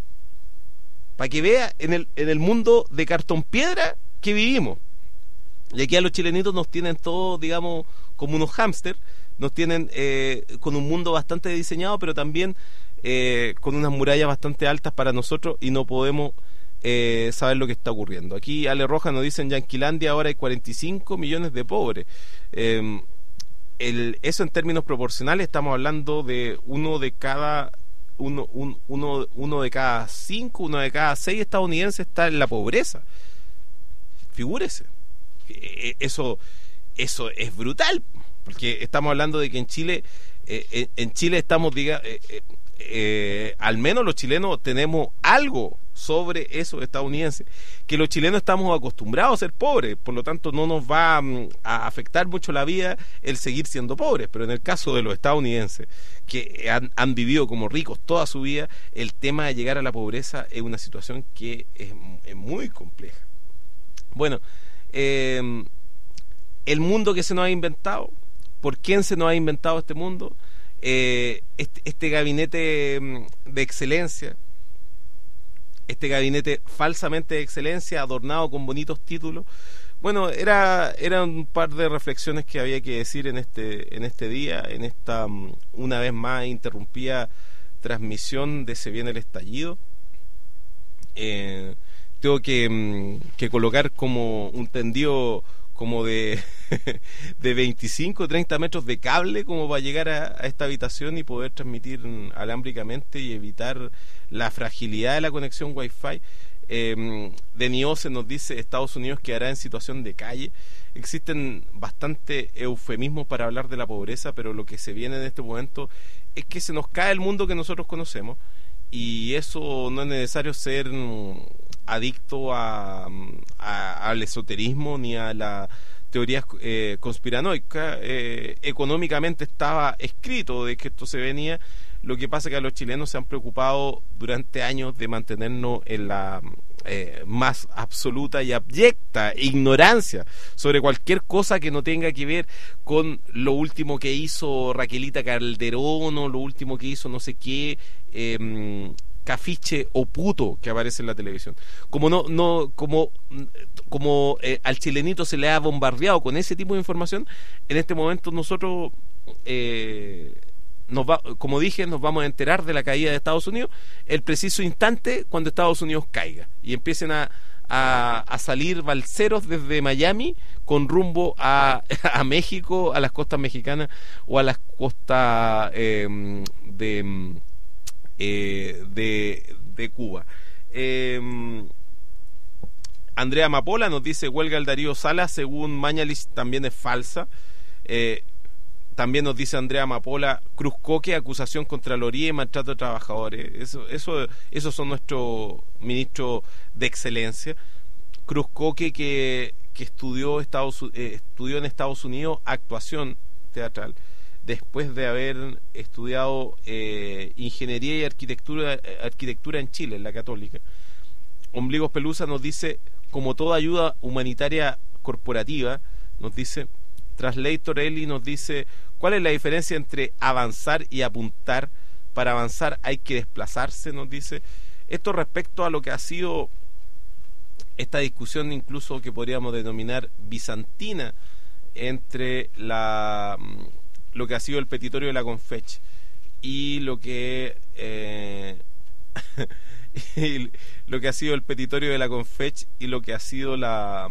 Para que vea en el, en el mundo de cartón piedra que vivimos. Y aquí a los chilenitos nos tienen todos, digamos, como unos hámster, nos tienen eh, con un mundo bastante diseñado, pero también eh, con unas murallas bastante altas para nosotros, y no podemos eh, saber lo que está ocurriendo. Aquí Ale Roja nos dice: en Yanquilandia ahora hay cuarenta y cinco millones de pobres. Eh, el, eso en términos proporcionales estamos hablando de uno de cada uno, un, uno, uno de cada cinco, uno de cada seis estadounidenses está en la pobreza. Figúrese. Eso, eso es brutal, porque estamos hablando de que en Chile, eh, en Chile estamos, diga, eh, eh, eh, al menos los chilenos tenemos algo sobre esos estadounidenses, que los chilenos estamos acostumbrados a ser pobres, por lo tanto no nos va um, a afectar mucho la vida el seguir siendo pobres. Pero en el caso de los estadounidenses, que han, han vivido como ricos toda su vida, el tema de llegar a la pobreza es una situación que es, es muy compleja. Bueno, Eh, el mundo que se nos ha inventado, ¿por quién se nos ha inventado este mundo? Eh, este, este gabinete de excelencia, este gabinete falsamente de excelencia, adornado con bonitos títulos. Bueno, era, era un par de reflexiones que había que decir en este, en este día, en esta, una vez más, interrumpida transmisión de Se Viene el Estallido. Eh, tengo que, que colocar como un tendido como de, de veinticinco o treinta metros de cable como para llegar a, a esta habitación y poder transmitir alámbricamente y evitar la fragilidad de la conexión Wi-Fi. Eh, Deniose nos dice: Estados Unidos quedará en situación de calle. Existen bastante eufemismos para hablar de la pobreza, pero lo que se viene en este momento es que se nos cae el mundo que nosotros conocemos, y eso no es necesario ser adicto a, a, al esoterismo ni a la teorías eh, conspiranoicas. Eh, económicamente estaba escrito de que esto se venía. Lo que pasa es que a los chilenos se han preocupado durante años de mantenernos en la eh, más absoluta y abyecta ignorancia sobre cualquier cosa que no tenga que ver con lo último que hizo Raquelita Calderón o lo último que hizo no sé qué eh, cafiche o puto que aparece en la televisión. Como no, no, como, como eh, al chilenito se le ha bombardeado con ese tipo de información, en este momento nosotros eh, nos va, como dije, nos vamos a enterar de la caída de Estados Unidos el preciso instante cuando Estados Unidos caiga y empiecen a, a, a salir balseros desde Miami con rumbo a, a México, a las costas mexicanas o a las costas eh, de Eh, de, de Cuba. eh, Andrea Mapola nos dice: huelga el Darío Salas según Mañalich también es falsa. eh, también nos dice Andrea Mapola: Cruz Coque, acusación contra Loría y maltrato de trabajadores. Eso, eso, esos son nuestros ministros de excelencia. Cruz Coque, que, que estudió, Estados, eh, estudió en Estados Unidos actuación teatral, después de haber estudiado eh, ingeniería y arquitectura arquitectura en Chile, en la Católica. Ombligos Pelusa nos dice: como toda ayuda humanitaria corporativa, nos dice. Translator Eli nos dice: ¿cuál es la diferencia entre avanzar y apuntar? Para avanzar hay que desplazarse, nos dice. Esto respecto a lo que ha sido esta discusión, incluso que podríamos denominar bizantina, entre la lo que ha sido el petitorio de la Confech y lo que eh, y lo que ha sido el petitorio de la Confech y lo que ha sido la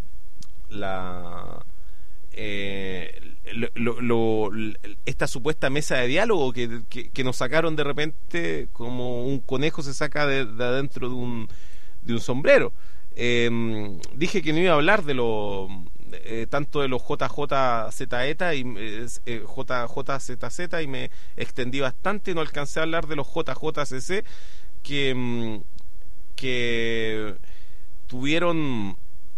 la eh, lo, lo, lo, esta supuesta mesa de diálogo que, que, que nos sacaron de repente como un conejo se saca de, de adentro de un de un sombrero. Eh, dije que no iba a hablar de lo eh, tanto de los J J Z E T A y eh, J J Z Z y me extendí bastante y no alcancé a hablar de los J J C C que que tuvieron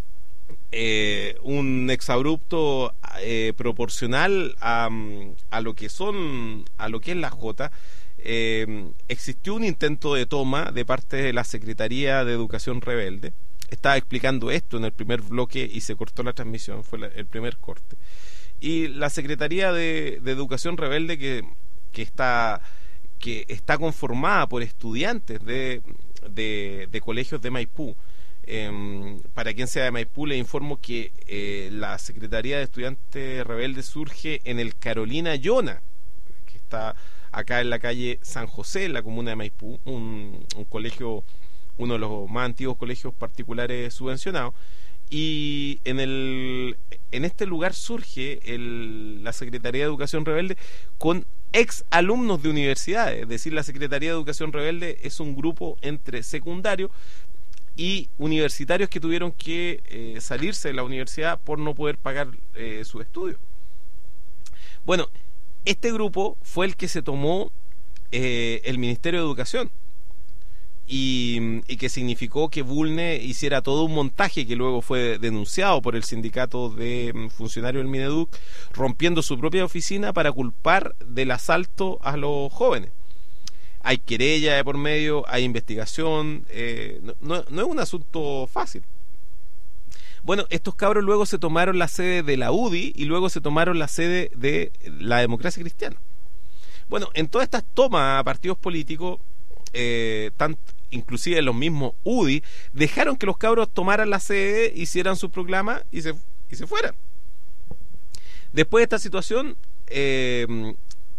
eh, un exabrupto eh, proporcional a, a lo que son a lo que es la J. Eh, existió un intento de toma de parte de la Secretaría de Educación Rebelde. Estaba explicando esto en el primer bloque y se cortó la transmisión, fue la, el primer corte. Y la Secretaría de, de Educación Rebelde que, que está que está conformada por estudiantes de, de, de colegios de Maipú. Eh, para quien sea de Maipú, le informo que eh, la Secretaría de Estudiantes Rebeldes surge en el Carolina Llona, que está acá en la calle San José, en la comuna de Maipú, un, un colegio, uno de los más antiguos colegios particulares subvencionados, y en el en este lugar surge el, la Secretaría de Educación Rebelde con ex alumnos de universidades. Es decir, la Secretaría de Educación Rebelde es un grupo entre secundarios y universitarios que tuvieron que eh, salirse de la universidad por no poder pagar eh, sus estudios. Bueno, este grupo fue el que se tomó eh, el Ministerio de Educación y, y que significó que Bulne hiciera todo un montaje que luego fue denunciado por el sindicato de funcionarios del Mineduc, rompiendo su propia oficina para culpar del asalto a los jóvenes. Hay querella de por medio, hay investigación, eh, no, no, no es un asunto fácil. Bueno, estos cabros luego se tomaron la sede de la U D I y luego se tomaron la sede de la Democracia Cristiana. Bueno, en todas estas tomas a partidos políticos, eh, tant, inclusive los mismos U D I, dejaron que los cabros tomaran la sede, hicieran su proclama y se, y se fueran. Después de esta situación, eh,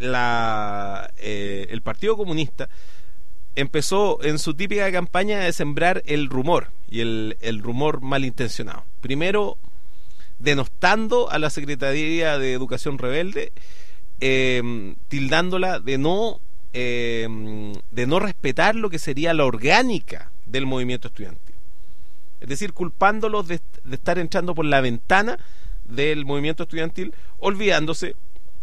la, eh, el Partido Comunista empezó en su típica campaña de sembrar el rumor y el, el rumor malintencionado. Primero, denostando a la Secretaría de Educación Rebelde, eh, tildándola de no eh, de no respetar lo que sería la orgánica del movimiento estudiantil. Es decir, culpándolos de, de estar entrando por la ventana del movimiento estudiantil, olvidándose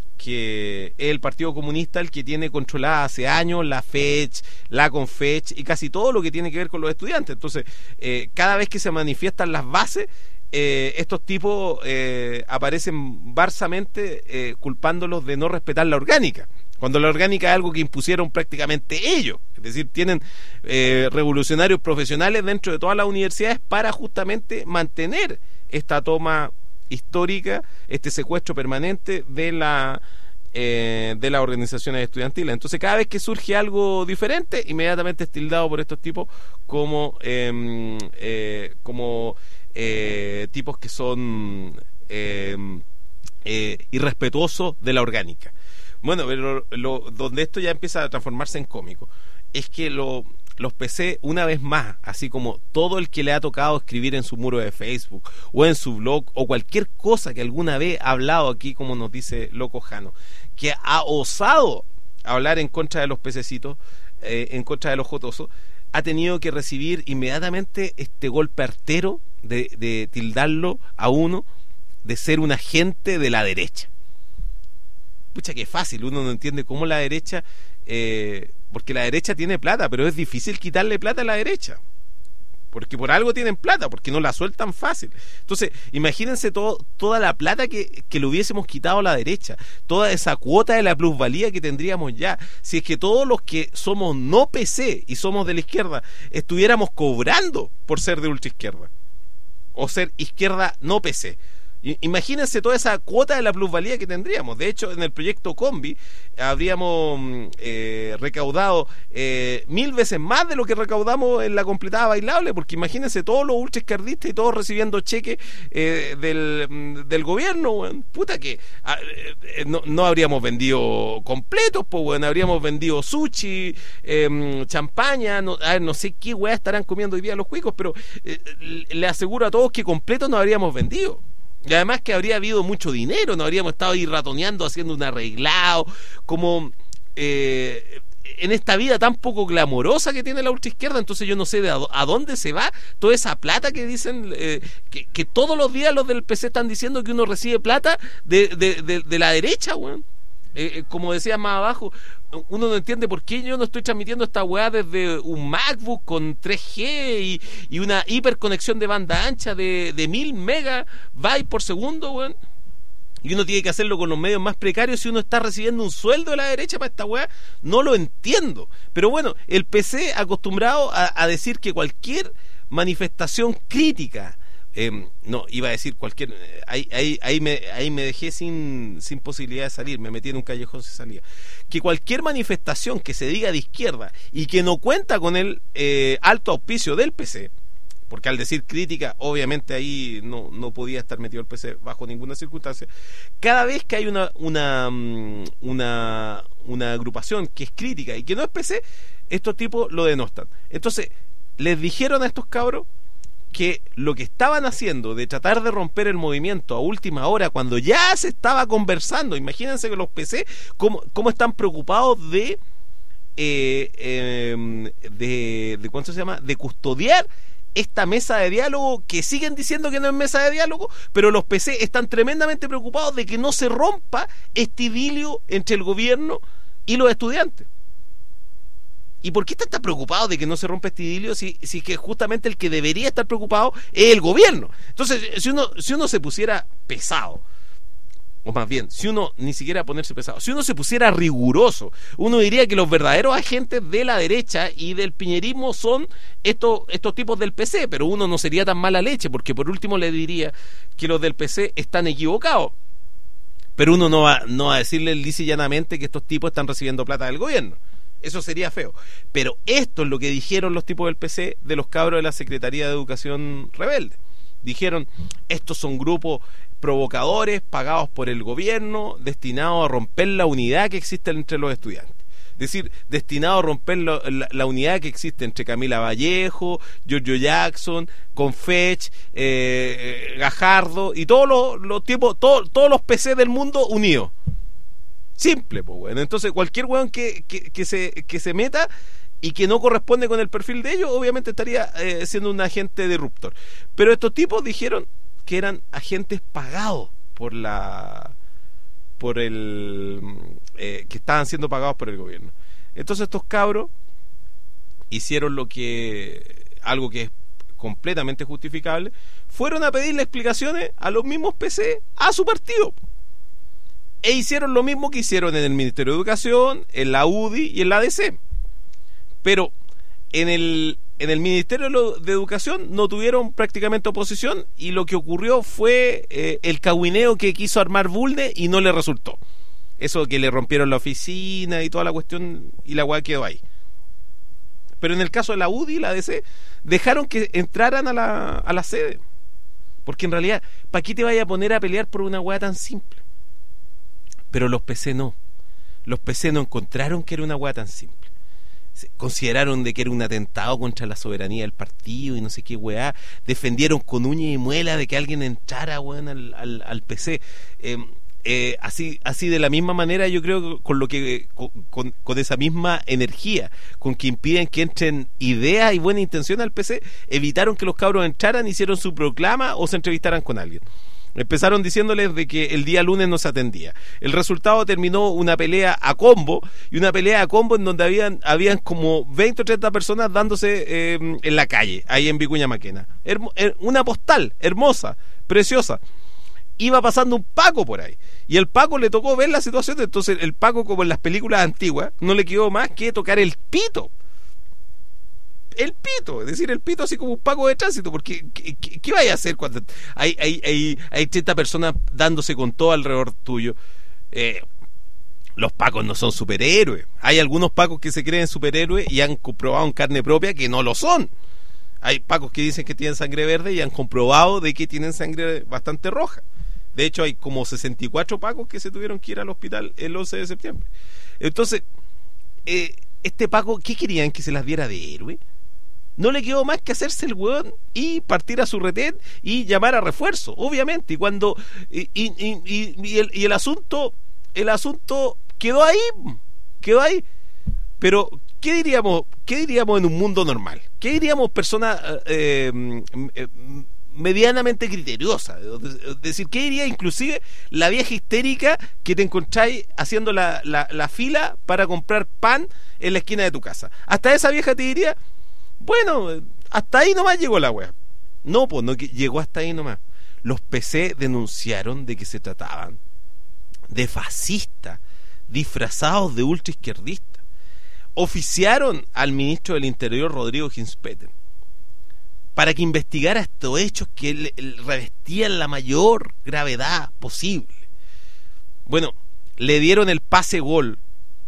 que es el Partido Comunista el que tiene controlada hace años la Fech, la Confech y casi todo lo que tiene que ver con los estudiantes. Entonces, eh, cada vez que se manifiestan las bases, eh, estos tipos eh, aparecen barsamente eh, culpándolos de no respetar la orgánica, cuando la orgánica es algo que impusieron prácticamente ellos. Es decir, tienen eh, revolucionarios profesionales dentro de todas las universidades para justamente mantener esta toma histórica, este secuestro permanente de la eh, de las organizaciones estudiantiles. Entonces, cada vez que surge algo diferente, inmediatamente es tildado por estos tipos como eh, eh, como eh, tipos que son eh, eh, irrespetuosos de la orgánica. Bueno, pero lo, donde esto ya empieza a transformarse en cómico es que lo los P C, una vez más, así como todo el que le ha tocado escribir en su muro de Facebook o en su blog o cualquier cosa que alguna vez ha hablado aquí, como nos dice Loco Jano, que ha osado hablar en contra de los pececitos, eh, en contra de los jotosos, ha tenido que recibir inmediatamente este golpe artero de, de tildarlo a uno de ser un agente de la derecha. Pucha, que fácil, uno no entiende cómo la derecha... Eh, porque la derecha tiene plata, pero es difícil quitarle plata a la derecha, porque por algo tienen plata, porque no la sueltan fácil. Entonces, imagínense todo, toda la plata que, que le hubiésemos quitado a la derecha, toda esa cuota de la plusvalía que tendríamos ya, si es que todos los que somos no P C y somos de la izquierda estuviéramos cobrando por ser de ultraizquierda o ser izquierda no P C. Imagínense toda esa cuota de la plusvalía que tendríamos. De hecho, en el proyecto Combi habríamos eh, recaudado eh, mil veces más de lo que recaudamos en la completada bailable, porque imagínense todos los ultraizquierdistas y todos recibiendo cheques eh, del, del gobierno, bueno. Puta que eh, no, no habríamos vendido completos, pues bueno, habríamos vendido sushi, eh, champaña, no, a ver, no sé qué weá estarán comiendo hoy día los cuicos, pero eh, le aseguro a todos que completos no habríamos vendido. Y además que habría habido mucho dinero, no habríamos estado ahí ratoneando, haciendo un arreglado, como eh, en esta vida tan poco glamorosa que tiene la ultraizquierda. Entonces yo no sé de a, a dónde se va toda esa plata que dicen, eh, que, que todos los días los del P C están diciendo que uno recibe plata de, de, de, de la derecha, weón. Eh, como decía más abajo, uno no entiende por qué yo no estoy transmitiendo esta weá desde un MacBook con tres G y, y una hiperconexión de banda ancha de, de mil megabytes por segundo, weón. Y uno tiene que hacerlo con los medios más precarios si uno está recibiendo un sueldo de la derecha para esta weá. No lo entiendo. Pero bueno, el P C acostumbrado a, a decir que cualquier manifestación crítica, Eh, no, iba a decir cualquier... Ahí, ahí, ahí, me, ahí me dejé sin, sin posibilidad de salir, me metí en un callejón sin salida. Que cualquier manifestación que se diga de izquierda y que no cuenta con el eh, alto auspicio del P C, porque al decir crítica, obviamente ahí no, no podía estar metido el P C bajo ninguna circunstancia. Cada vez que hay una, una, una, una agrupación que es crítica y que no es P C, estos tipos lo denostan. Entonces, les dijeron a estos cabros que lo que estaban haciendo de tratar de romper el movimiento a última hora, cuando ya se estaba conversando, imagínense que los P C cómo, cómo están preocupados de eh, eh, de, de ¿cuánto se llama? de custodiar esta mesa de diálogo, que siguen diciendo que no es mesa de diálogo, pero los P C están tremendamente preocupados de que no se rompa este idilio entre el gobierno y los estudiantes. ¿Y por qué están tan preocupados de que no se rompa este idilio si, si que justamente el que debería estar preocupado es el gobierno? Entonces, si uno, si uno se pusiera pesado, o más bien, si uno ni siquiera ponerse pesado, si uno se pusiera riguroso, uno diría que los verdaderos agentes de la derecha y del piñerismo son estos, estos tipos del P C, pero uno no sería tan mala leche, porque por último le diría que los del P C están equivocados. Pero uno no va, no va a decirle lisa y llanamente que estos tipos están recibiendo plata del gobierno. Eso sería feo. Pero esto es lo que dijeron los tipos del P C de los cabros de la Secretaría de Educación rebelde. Dijeron, estos son grupos provocadores pagados por el gobierno, destinados a romper la unidad que existe entre los estudiantes. Es decir, destinados a romper lo, la, la unidad que existe entre Camila Vallejo, Giorgio Jackson, Confech, eh, Gajardo y todos los, los tipos, todo, todos los P C del mundo unidos. Simple, pues, bueno. Entonces, cualquier weón que, que, que, se, que se meta y que no corresponde con el perfil de ellos, obviamente estaría eh, siendo un agente disruptor. Pero estos tipos dijeron que eran agentes pagados por la... por el... Eh, que estaban siendo pagados por el gobierno. Entonces estos cabros hicieron lo que... algo que es completamente justificable, fueron a pedirle explicaciones a los mismos P C, a su partido. E hicieron lo mismo que hicieron en el Ministerio de Educación, en la U D I y en la A D C. Pero en el, en el Ministerio de Educación no tuvieron prácticamente oposición, y lo que ocurrió fue eh, el cagüineo que quiso armar Bulne y no le resultó. Eso que le rompieron la oficina y toda la cuestión, y la weá quedó ahí. Pero en el caso de la U D I y la A D C, dejaron que entraran a la, a la sede. Porque en realidad, ¿para qué te vayas a poner a pelear por una weá tan simple? Pero los P C no. Los P C no encontraron que era una weá tan simple. Consideraron de que era un atentado contra la soberanía del partido y no sé qué weá. Defendieron con uña y muela de que alguien entrara, weón, al, al, al P C. Eh, eh, así, así de la misma manera, yo creo que con lo que con, con, con esa misma energía con que impiden que entren ideas y buena intención al P C, evitaron que los cabros entraran, hicieron su proclama o se entrevistaran con alguien. Empezaron diciéndoles de que el día lunes no se atendía. El resultado terminó una pelea a combo, y una pelea a combo en donde habían, habían como veinte o treinta personas dándose eh, en la calle, ahí en Vicuña Maquena. Hermo, una postal hermosa, preciosa. Iba pasando un Paco por ahí, y el Paco le tocó ver la situación. Entonces el Paco, como en las películas antiguas, no le quedó más que tocar el pito. el pito, es decir, el pito así como un paco de tránsito, porque ¿qué, qué, qué vaya a hacer cuando hay, hay, hay, hay treinta personas dándose con todo alrededor tuyo? Eh, los pacos no son superhéroes. Hay algunos pacos que se creen superhéroes y han comprobado en carne propia que no lo son. Hay pacos que dicen que tienen sangre verde y han comprobado de que tienen sangre bastante roja. De hecho, hay como sesenta y cuatro pacos que se tuvieron que ir al hospital el once de septiembre. Entonces, eh, este paco, ¿qué querían? ¿Que se las diera de héroe? No le quedó más que hacerse el hueón y partir a su retén y llamar a refuerzo, obviamente. Y cuando y, y, y, y, el, y el asunto el asunto quedó ahí, quedó ahí. Pero ¿qué diríamos? ¿Qué diríamos en un mundo normal? ¿Qué diríamos personas eh, eh, medianamente criteriosa? Es decir, ¿qué diría inclusive la vieja histérica que te encontráis haciendo la, la, la fila para comprar pan en la esquina de tu casa? Hasta esa vieja te diría, bueno, hasta ahí nomás llegó la wea. No, pues no llegó hasta ahí nomás. Los P C denunciaron de que se trataban de fascistas disfrazados de ultraizquierdistas. Oficiaron al ministro del Interior, Rodrigo Ginspeter, para que investigara estos hechos que le, le revestían la mayor gravedad posible. Bueno, le dieron el pase gol.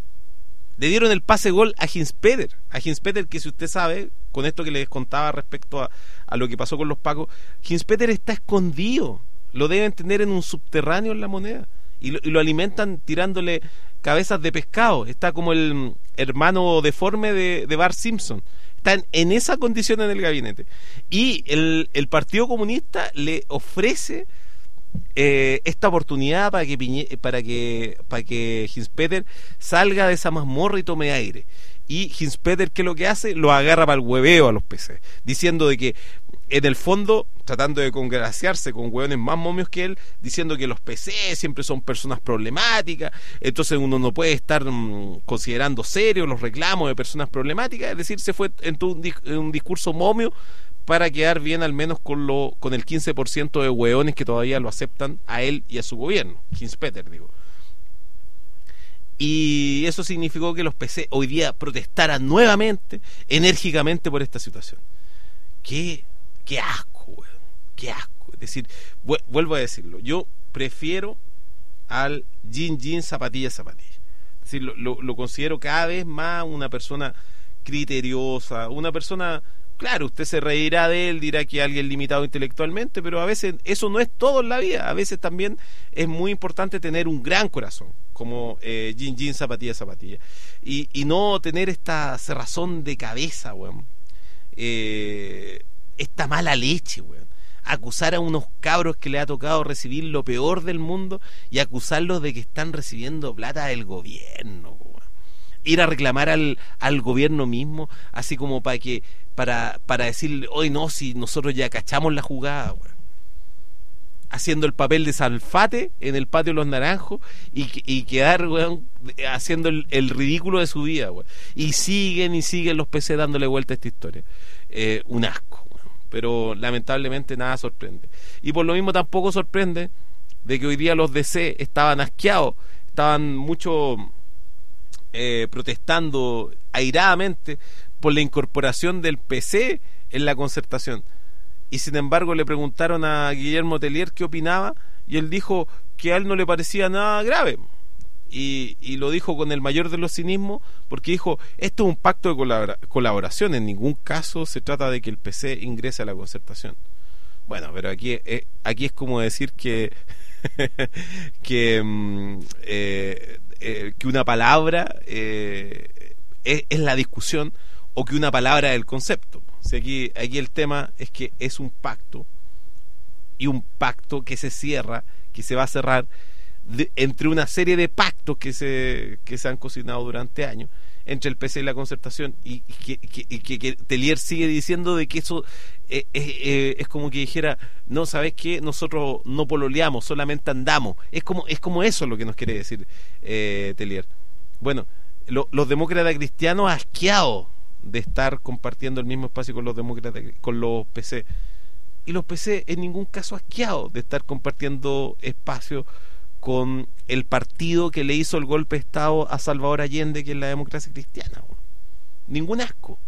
Le dieron el pase gol a Ginspeter. A Ginspeter, que si usted sabe, con esto que les contaba respecto a, a lo que pasó con los pacos, Ginspeter está escondido. Lo deben tener en un subterráneo en La Moneda. Y lo, y lo alimentan tirándole cabezas de pescado. Está como el hermano deforme de, de Bart Simpson. Están en esa condición en el gabinete. Y el, el Partido Comunista le ofrece eh, esta oportunidad para que, Piñe, para que para que Ginspeter salga de esa mazmorra y tome aire. Y Ginspeter, ¿qué es lo que hace? Lo agarra para el hueveo a los P C, diciendo de que en el fondo, tratando de congraciarse con hueones más momios que él, diciendo que los P C siempre son personas problemáticas, entonces uno no puede estar mmm, considerando serios los reclamos de personas problemáticas. Es decir, se fue en un, un discurso momio para quedar bien al menos con lo con el quince por ciento de hueones que todavía lo aceptan a él y a su gobierno, Ginspeter, digo. Y eso significó que los P C hoy día protestaran nuevamente, enérgicamente por esta situación. ¿Qué? Qué asco, weón. Qué asco. Es decir, vuelvo a decirlo, yo prefiero al jean jean zapatilla zapatilla. Es decir, lo, lo, lo considero cada vez más una persona criteriosa, una persona, claro, usted se reirá de él, dirá que alguien limitado intelectualmente, pero a veces eso no es todo en la vida. A veces también es muy importante tener un gran corazón, como eh, jean jean zapatilla zapatilla, y, y no tener esta cerrazón de cabeza, weón. Eh... esta mala leche, weón. Acusar a unos cabros que le ha tocado recibir lo peor del mundo y acusarlos de que están recibiendo plata del gobierno, weón. Ir a reclamar al, al gobierno mismo, así como para que para, para decirle, hoy no, si nosotros ya cachamos la jugada, weón. Haciendo el papel de Salfate en el patio de los Naranjos y, y quedar, weón, haciendo el, el ridículo de su vida, weón. Y siguen y siguen los P C dándole vuelta a esta historia. Eh, un asco. Pero lamentablemente nada sorprende. Y por lo mismo tampoco sorprende de que hoy día los D C estaban asqueados, estaban mucho eh, protestando airadamente por la incorporación del P C en la concertación. Y sin embargo le preguntaron a Guillermo Tellier qué opinaba y él dijo que a él no le parecía nada grave. Y, y lo dijo con el mayor de los cinismos, porque dijo, esto es un pacto de colabora- colaboración, en ningún caso se trata de que el P C ingrese a la concertación. Bueno, pero aquí, eh, aquí es como decir que que, mm, eh, eh, que una palabra eh, es, es la discusión, o que una palabra es el concepto. O sea, aquí, aquí el tema es que es un pacto, y un pacto que se cierra, que se va a cerrar De, entre una serie de pactos que se que se han cocinado durante años entre el P C y la concertación, y, y, que, que, y que, que Tellier sigue diciendo de que eso eh, eh, es como que dijera, no, ¿sabes qué? Nosotros no pololeamos, solamente andamos. Es como es como eso lo que nos quiere decir eh, Tellier. Bueno, lo, los demócratas cristianos asqueados de estar compartiendo el mismo espacio con los demócratas, con los P C, y los P C en ningún caso asqueados de estar compartiendo espacio con el partido que le hizo el golpe de Estado a Salvador Allende, que es la Democracia Cristiana. Ningún asco,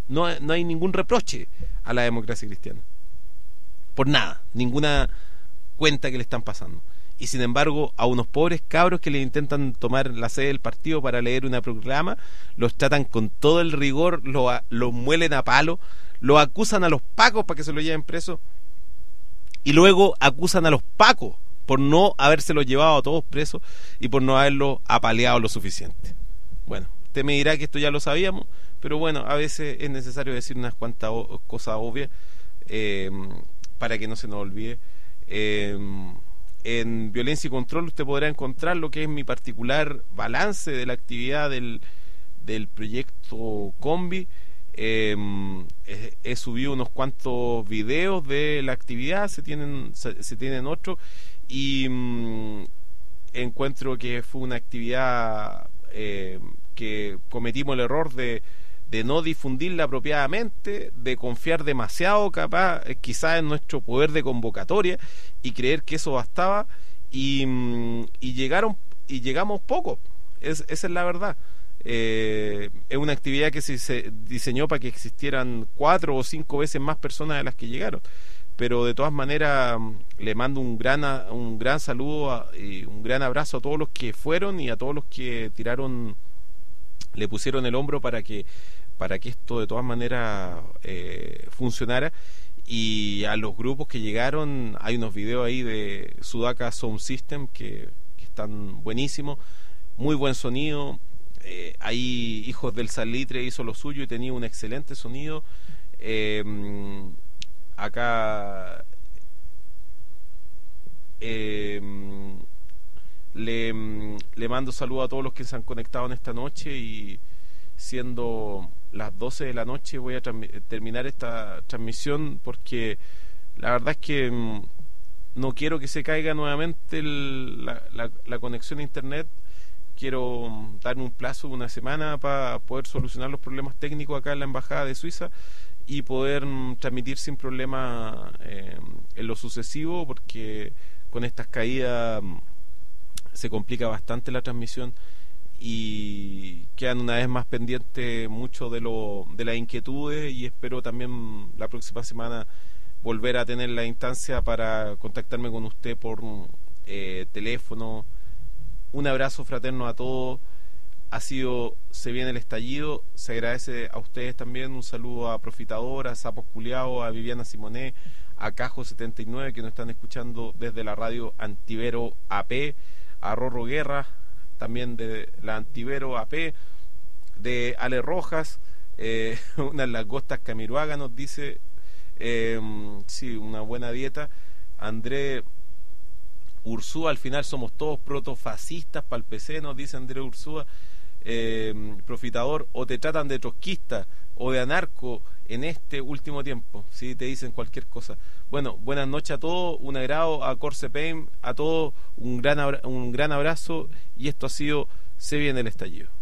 no, no hay ningún reproche a la democracia cristiana, por nada, ninguna cuenta que le están pasando. Y sin embargo, a unos pobres cabros que les intentan tomar la sede del partido para leer una proclama, los tratan con todo el rigor, los, los muelen a palo, los acusan a los pacos para que se lo lleven preso, y luego acusan a los pacos por no habérselos llevado a todos presos y por no haberlos apaleado lo suficiente. Bueno, usted me dirá que esto ya lo sabíamos, pero bueno, a veces es necesario decir unas cuantas cosas obvias eh, para que no se nos olvide. Eh, en Violencia y Control usted podrá encontrar lo que es mi particular balance de la actividad del, del proyecto Combi. Eh, he, he subido unos cuantos videos de la actividad, se tienen, se, se tienen otros, y mm, encuentro que fue una actividad eh, que cometimos el error de de no difundirla apropiadamente, de confiar demasiado capaz, quizás en nuestro poder de convocatoria y creer que eso bastaba, y, y llegaron y llegamos poco, es, esa es la verdad. Eh, es una actividad que se, se diseñó para que existieran cuatro o cinco veces más personas de las que llegaron, pero de todas maneras le mando un gran un gran saludo a, y un gran abrazo a todos los que fueron y a todos los que tiraron, le pusieron el hombro para que para que esto de todas maneras eh, funcionara. Y a los grupos que llegaron, hay unos videos ahí de Sudaka Sound System que, que están buenísimos, muy buen sonido. Eh, ahí Hijos del Salitre hizo lo suyo y tenía un excelente sonido. Eh, acá eh, le, le mando saludos a todos los que se han conectado en esta noche, y siendo las doce de la noche voy a terminar esta transmisión, porque la verdad es que mmm, no quiero que se caiga nuevamente el, la, la, la conexión a internet. Quiero um, darme un plazo de una semana para poder solucionar los problemas técnicos acá en la Embajada de Suiza y poder um, transmitir sin problema eh, en lo sucesivo, porque con estas caídas um, se complica bastante la transmisión y quedan una vez más pendientes mucho de lo de las inquietudes, y espero también la próxima semana volver a tener la instancia para contactarme con usted por eh, teléfono. Un abrazo fraterno a todos. Ha sido Se Viene el Estallido. Se agradece a ustedes también. Un saludo a Profitador, a Sapos Culeados, a Viviana Simonet, a Cajo setenta y nueve, que nos están escuchando desde la radio Antivero A P, a Rorro Guerra, también de la Antivero A P, de Ale Rojas, eh, una de las Gostas Camiruaga nos dice, eh, sí, una buena dieta. André Ursúa, al final somos todos protofascistas para el P C, nos dice André Ursúa. Eh, Profitador, o te tratan de trotskista o de anarco en este último tiempo, si te dicen cualquier cosa. Bueno, buenas noches a todos, un agrado, a Corse Pain, a todos un gran, un gran abrazo, y esto ha sido Se Viene el Estallido.